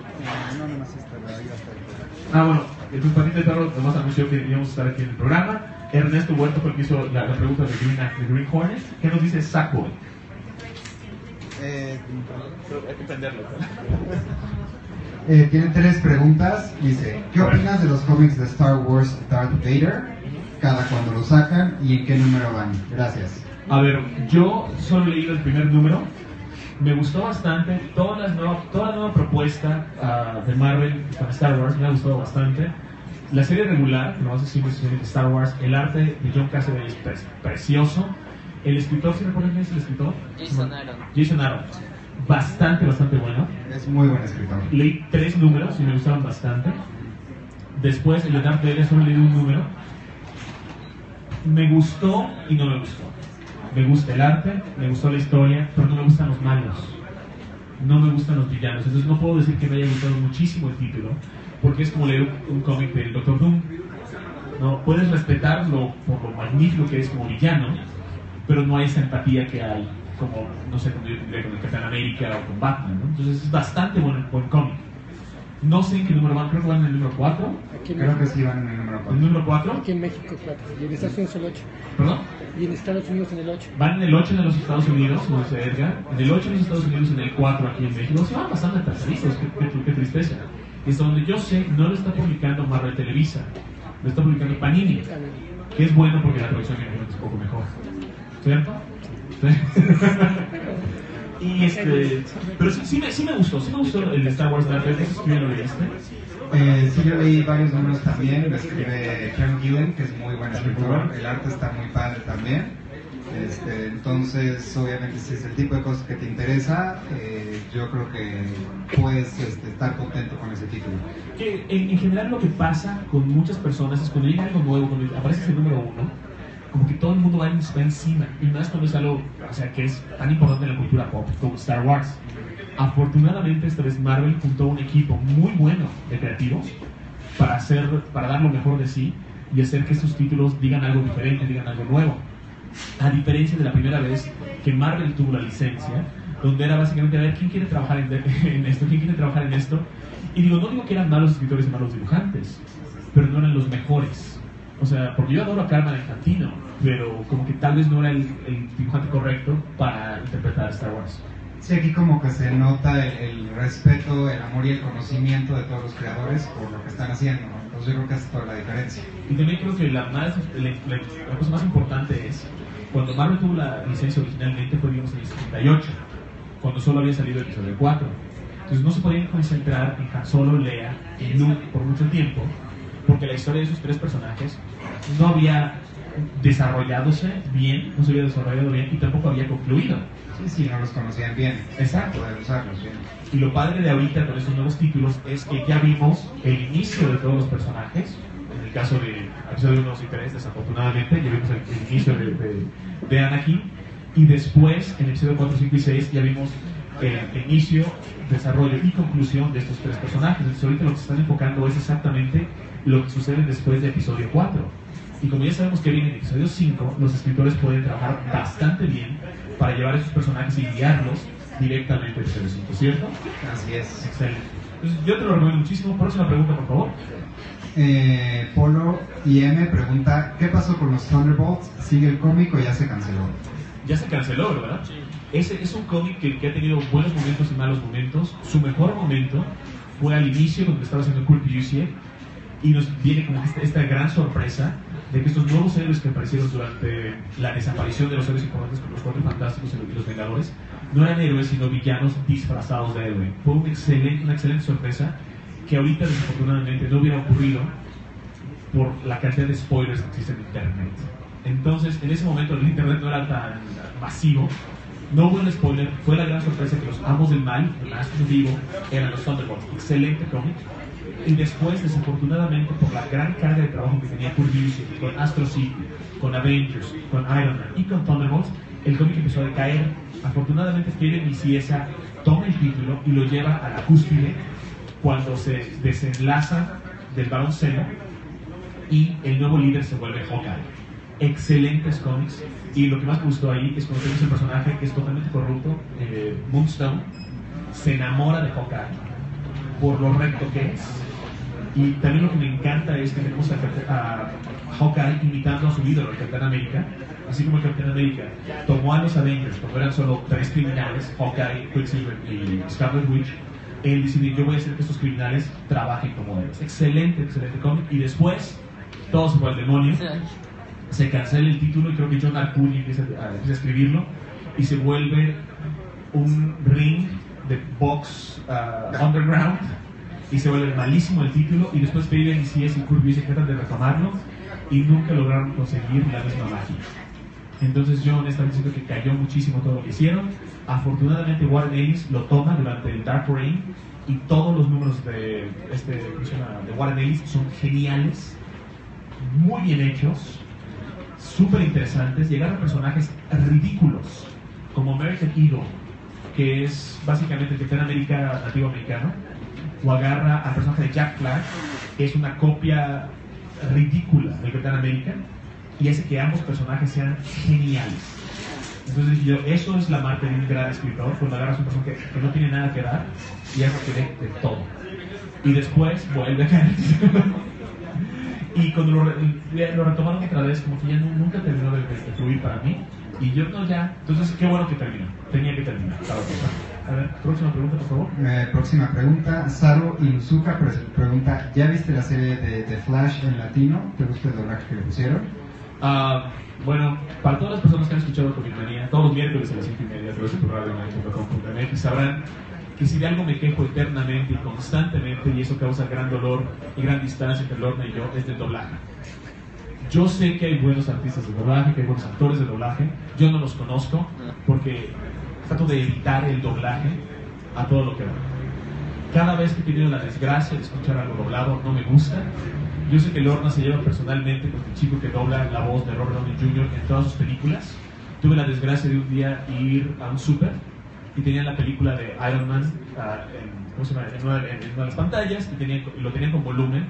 Bueno, entonces Patito de Perro nomás anunció que íbamos a estar aquí en el programa. Ernesto Huerto fue el que hizo la pregunta de Green Hornet. ¿Qué nos dice Sackboy? Pero hay que entenderlo. Tiene 3 preguntas. Dice, ¿qué opinas de los cómics de Star Wars Darth Vader? ¿Cada cuándo lo sacan? ¿Y en qué número van? Gracias. A ver, yo solo he leído el primer número. Me gustó bastante. Toda la nueva propuesta de Marvel con Star Wars me ha gustado bastante. La serie regular, no hace simplemente Star Wars, el arte de John Cassaday es precioso. El escritor, ¿sí recuerdan quién es el escritor? Jason Aaron. Bastante bueno. Es muy buen escritor. Leí 3 números y me gustaron bastante. Después, el de Darth Vader solo leí un número. Me gustó y no me gustó. Me gusta el arte, me gustó la historia, pero no me gustan los malos. No me gustan los villanos. Entonces no puedo decir que me haya gustado muchísimo el título, porque es como leer un cómic del Doctor Doom. No, puedes respetarlo por lo magnífico que es como villano, pero no hay esa empatía que hay, como, no sé, con el Capitán América o con Batman, ¿no? Entonces es bastante buen cómic. No sé en qué número van, creo que van en el número 4. Creo que sí van en el número 4. ¿El número 4? Aquí en México 4, y en Estados Unidos el 8. ¿Perdón? Y en Estados Unidos en el 8. Van en el 8 en los Estados Unidos, no sé, Edgar. En el 8 en los Estados Unidos, en el 4 aquí en México. Se van bastante atrasaditos, qué tristeza. Y hasta donde yo sé, no lo está publicando Marvel Televisa, lo está publicando Panini, que es bueno porque la producción es un poco mejor. ¿Cierto? ¿Sí? Y pero sí me gustó el de Star Wars Darth Vader. ¿Tú ya lo leíste? Sí, yo leí varios números también. Lo escribe Kieron Gillen, que es muy buen escritor. El arte está muy padre también. Entonces, obviamente, si es el tipo de cosas que te interesa, yo creo que puedes estar contento con ese título. Que en general lo que pasa con muchas personas es cuando llega algo nuevo, cuando aparece el número 1, como que todo el mundo va encima, y más cuando es algo, o sea, que es tan importante en la cultura pop como Star Wars. Afortunadamente esta vez Marvel juntó un equipo muy bueno de creativos para dar lo mejor de sí y hacer que estos títulos digan algo diferente, digan algo nuevo. A diferencia de la primera vez que Marvel tuvo la licencia, donde era básicamente a ver quién quiere trabajar en esto, quién quiere trabajar en esto. Y no digo que eran malos escritores y malos dibujantes, pero no eran los mejores. O sea, porque yo adoro a Carmen Infantino, pero como que tal vez no era el dibujante correcto para interpretar Star Wars. Sí, aquí como que se nota el respeto, el amor y el conocimiento de todos los creadores por lo que están haciendo, ¿no? Entonces yo creo que hace toda la diferencia. Y también creo que la cosa más importante es, cuando Marvel tuvo la licencia originalmente fue, digamos, en el 78, cuando solo había salido el episodio 4. Entonces no se podían concentrar en Han Solo, Leia y Luke por mucho tiempo, porque la historia de esos tres personajes no había desarrolladose bien, no se había desarrollado bien y tampoco había concluido. Sí, no los conocían bien. Exacto. Poder usarlos bien. Y lo padre de ahorita con estos nuevos títulos es que ya vimos el inicio de todos los personajes. En el caso de episodio 1, 2 y 3, desafortunadamente, ya vimos el inicio de Anakin. Y después, en el episodio 4, 5 y 6, ya vimos el inicio, desarrollo y conclusión de estos tres personajes. Entonces ahorita lo que se están enfocando es exactamente lo que sucede después de episodio 4. Y como ya sabemos que viene en episodio 5, los escritores pueden trabajar bastante bien para llevar a esos personajes y guiarlos directamente a episodio 5, ¿cierto? Así es. Excelente. Entonces yo te lo recomiendo muchísimo. Próxima pregunta, por favor. Polo IM pregunta, ¿qué pasó con los Thunderbolts? ¿Sigue el cómic o ya se canceló? Ya se canceló, ¿verdad? Sí. Ese es un cómic que ha tenido buenos momentos y malos momentos. Su mejor momento fue al inicio, donde estaba haciendo Kurt Busiek, y nos viene como esta gran sorpresa de que estos nuevos héroes que aparecieron durante la desaparición de los héroes importantes como los Cuatro Fantásticos y los Vengadores no eran héroes sino villanos disfrazados de héroe. Fue una excelente sorpresa que ahorita desafortunadamente no hubiera ocurrido por la cantidad de spoilers que existen en internet. Entonces en ese momento el internet no era tan masivo, no hubo un spoiler, fue la gran sorpresa que los amos del mal, el maestro vivo, eran los Thunderbolts. Excelente cómic. Y después, desafortunadamente, por la gran carga de trabajo que tenía Kurt Busiek con Astro City, con Avengers, con Iron Man y con Thunderbolts, el cómic empezó a decaer. Afortunadamente, Kevin Nicieza toma el título y lo lleva a la cúspide cuando se desenlaza del Barón Zemo y el nuevo líder se vuelve Hawkeye. Excelentes cómics, y lo que más me gustó ahí es cuando tenemos el personaje que es totalmente corrupto, Moonstone, se enamora de Hawkeye por lo recto que es. Y también lo que me encanta es que tenemos a Hawkeye imitando a su ídolo, el Capitán América. Así como el Capitán América tomó a los Avengers cuando eran solo 3 criminales, Hawkeye, Quicksilver y Scarlet Witch, él decidió: yo voy a hacer que estos criminales trabajen como héroes. Excelente cómic. Y después todo se fue al demonio, se cancela el título y creo que John Arcudi empieza a escribirlo y se vuelve un ring de box underground y se vuelve malísimo el título. Y después Kevin Nicieza y Kurt Busiek tratan de retomarlo y nunca lograron conseguir la misma magia. Entonces yo honestamente siento que cayó muchísimo todo lo que hicieron. Afortunadamente Warren Ellis lo toma durante el Dark Reign y todos los números de Warren Ellis son geniales, muy bien hechos, súper interesantes. Llegaron a personajes ridículos como American Eagle, que es básicamente el Capitán América nativo americano, o agarra al personaje de Jack Flag, que es una copia ridícula del Capitán América, y hace que ambos personajes sean geniales. Entonces eso es la marca de un gran escritor, cuando agarras un personaje que no tiene nada que dar y hace que dé de todo, y después vuelve a caer. Y cuando lo retomaron otra vez, como que ya nunca terminó de fluir para mí. Y yo no ya, entonces qué bueno que terminó, tenía que terminar. A ver, próxima pregunta, por favor. Próxima pregunta, Saro Inuzuka pregunta, ¿ya viste la serie de Flash en latino? ¿Te gusta el doblaje que le pusieron? Bueno, para todas las personas que han escuchado Comitmanía, todos los miércoles a las 5:30 a través de tu radio.com.mx, sabrán que si de algo me quejo eternamente y constantemente, y eso causa gran dolor y gran distancia entre Lorna y yo, es del doblaje. Yo sé que hay buenos artistas de doblaje, que hay buenos actores de doblaje, yo no los conozco porque trato de evitar el doblaje a todo lo que va. Cada vez que he tenido la desgracia de escuchar algo doblado, no me gusta. Yo sé que Lorna se lleva personalmente con el chico que dobla la voz de Robert Downey Jr. en todas sus películas. Tuve la desgracia de un día ir a un súper y tenían la película de Iron Man en una de las pantallas y lo tenían con volumen.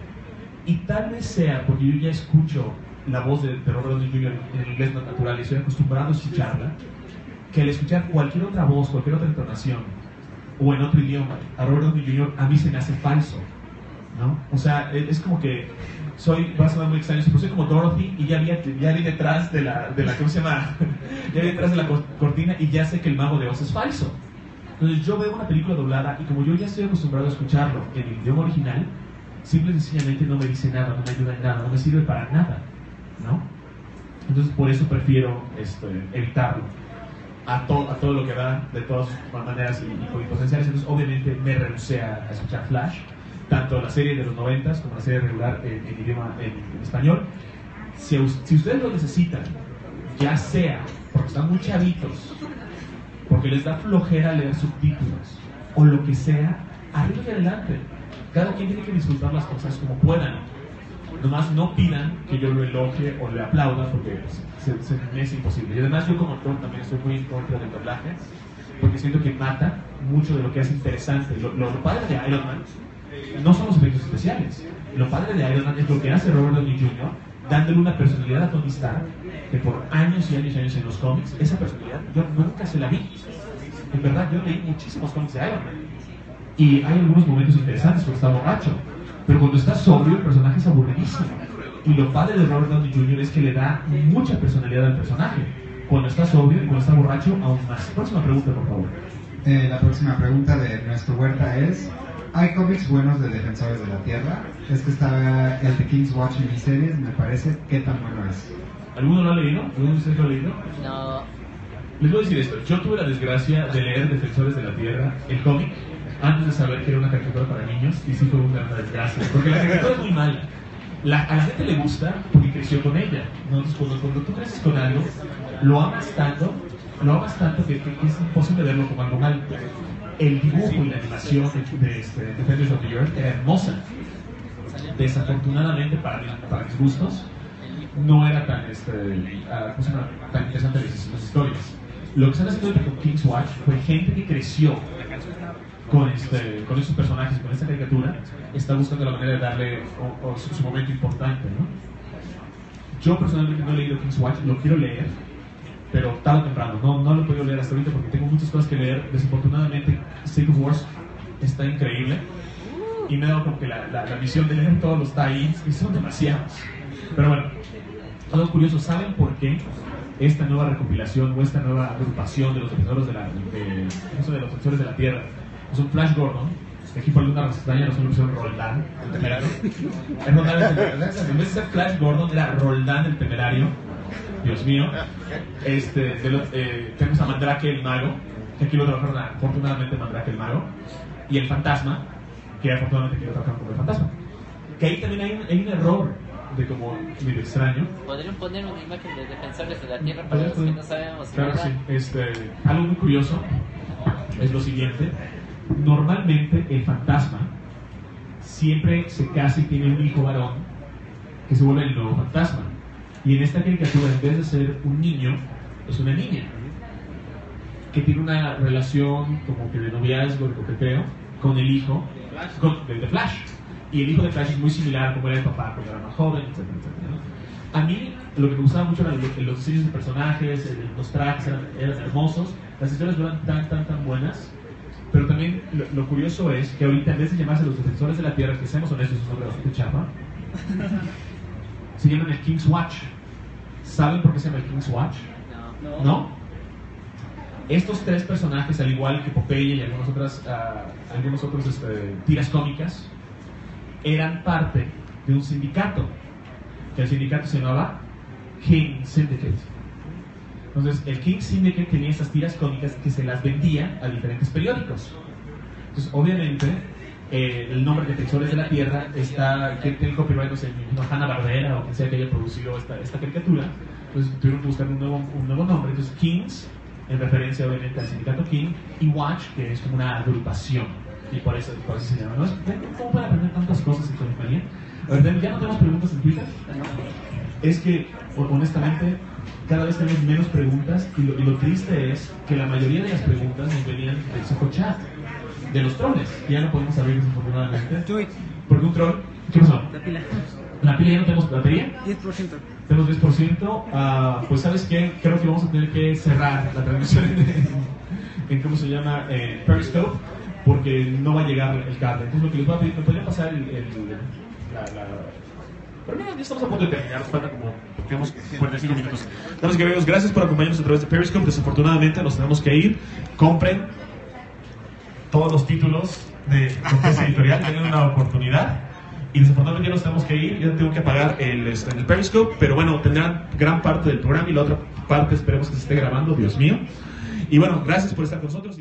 Y tal vez sea porque yo ya escucho la voz de Robert Downey Jr. en inglés natural y estoy acostumbrado a escucharla, que al escuchar cualquier otra voz, cualquier otra entonación o en otro idioma a Robert Downey Jr. a mí se me hace falso, ¿no? O sea, es como que va a sonar muy extraño, pero soy como Dorothy y ya vi detrás de la ¿cómo se llama? Ya vi detrás de la cortina y ya sé que el mago de Oz es falso. Entonces yo veo una película doblada y como yo ya estoy acostumbrado a escucharlo en el idioma original, simple y sencillamente no me dice nada, no me ayuda en nada, no me sirve para nada, ¿no? Entonces por eso prefiero evitarlo a todo lo que da, de todas maneras y con potenciales. Entonces obviamente me rehusé a escuchar Flash, tanto la serie de los 90s como la serie regular en idioma en español. Si ustedes lo necesitan, ya sea porque están muy chavitos, porque les da flojera leer subtítulos o lo que sea, arriba y adelante. Cada quien tiene que disfrutar las cosas como puedan. Nomás no pidan que yo lo elogie o le aplauda porque se me es imposible. Y además yo como actor también estoy muy en contra del doblaje porque siento que mata mucho de lo que hace interesante. Lo padre de Iron Man no son los efectos especiales. Lo padre de Iron Man es lo que hace Robert Downey Jr. dándole una personalidad a Tony Stark que por años y años y años en los cómics, esa personalidad yo nunca se la vi. En verdad, yo leí muchísimos cómics de Iron Man y hay algunos momentos interesantes cuando está borracho, pero cuando está sobrio el personaje es aburridísimo. Y lo padre de Robert Downey Jr. es que le da mucha personalidad al personaje. Cuando está sobrio y cuando está borracho, aún más. Próxima pregunta, por favor. La próxima pregunta de nuestro Huerta es: ¿hay cómics buenos de Defensores de la Tierra? Es que está el de King's Watch en miniseries, me parece. ¿Qué tan bueno es? ¿Alguno lo ha leído? ¿Alguno de ustedes lo ha leído? No. Les voy a decir esto. Yo tuve la desgracia de leer Defensores de la Tierra, el cómic, antes de saber que era una caricatura para niños, y sí fue una desgracia, porque la caricatura es muy mala. A la gente le gusta porque creció con ella, ¿no? Entonces, cuando tú creces con algo, lo amas tanto que es imposible verlo como algo mal. El dibujo y la animación de Defenders of the Earth era hermosa. Desafortunadamente, para mis gustos, no era tan interesante las historias. Lo que están haciendo con King's Watch fue gente que creció con estos personajes, con esta caricatura, está buscando la manera de darle su momento importante, ¿no? Yo personalmente no he leído King's Watch, lo quiero leer, pero tarde o temprano, no lo he podido leer hasta ahorita porque tengo muchas cosas que leer. Desafortunadamente, Secret Wars está increíble y me ha dado como que la visión de leer todos los tie-ins y son demasiados. Pero bueno, algo curioso, ¿saben por qué esta nueva recopilación o esta nueva agrupación de los defensores de la Tierra es un Flash Gordon, que aquí por alguna razón extraña no solo Roldán, el temerario? En vez de ser Flash Gordon era Roldán el temerario. Dios mío. Tenemos a Mandrake el mago, que aquí lo trabajaron afortunadamente Mandrake el mago, y el fantasma, que afortunadamente aquí lo trabajaron como el fantasma. Que ahí también hay un error de como medio extraño. ¿Podrían poner una imagen de Defensores de la Tierra para los que no sabemos? Claro, sí. Algo muy curioso es lo siguiente. Normalmente el fantasma siempre se casa y tiene un hijo varón que se vuelve el nuevo fantasma. Y en esta caricatura, en vez de ser un niño, es una niña que tiene una relación como que de noviazgo, de coqueteo, con el hijo de Flash. Y el hijo de Flash es muy similar a como era el papá cuando era más joven, etc. A mí lo que me gustaba mucho eran los diseños de personajes, los trajes eran hermosos, las historias no eran tan buenas. Pero también lo curioso es que ahorita, en vez de llamarse los Defensores de la Tierra, que seamos honestos, es un nombre bastante chapa, se llaman el King's Watch. ¿Saben por qué se llama el King's Watch? ¿No? Estos tres personajes, al igual que Popeye y algunos otros tiras cómicas, eran parte de un sindicato, que el sindicato se llamaba King Syndicate. Entonces, el King Syndicate tenía esas tiras cómicas que se las vendía a diferentes periódicos. Entonces, obviamente, el nombre de Defensores de la Tierra está, que tiene copyright, no sé, Hanna-Barbera o quien sea que haya producido esta caricatura. Entonces, tuvieron que buscar un nuevo nombre. Entonces, Kings, en referencia obviamente al sindicato King, y Watch, que es como una agrupación. Y por eso se llama. ¿No? ¿Cómo pueden aprender tantas cosas en Comic Manía? A ver, ¿ya no tenemos preguntas en Twitter? Es que, honestamente, cada vez tenemos menos preguntas y lo triste es que la mayoría de las preguntas nos venían del Soho Chat, de los troles. Ya no podemos abrir desafortunadamente. Porque un troll... ¿Qué pasó? La pila. ¿La pila ya no tenemos batería? 10%. Tenemos 10%. Pues ¿sabes qué? Creo que vamos a tener que cerrar la transmisión en ¿cómo se llama? Periscope, porque no va a llegar el cable. Entonces lo que les voy a pedir, ¿me podría pasar pero mira, ya estamos a punto de terminar, nos falta como, tenemos 45 minutos. Damas y caballeros, gracias por acompañarnos a través de Periscope. Desafortunadamente nos tenemos que ir. Compren todos los títulos de Confianza Editorial, tienen una oportunidad. Y desafortunadamente ya nos tenemos que ir, ya tengo que apagar el Periscope, pero bueno, tendrán gran parte del programa y la otra parte esperemos que se esté grabando, Dios mío. Y bueno, gracias por estar con nosotros.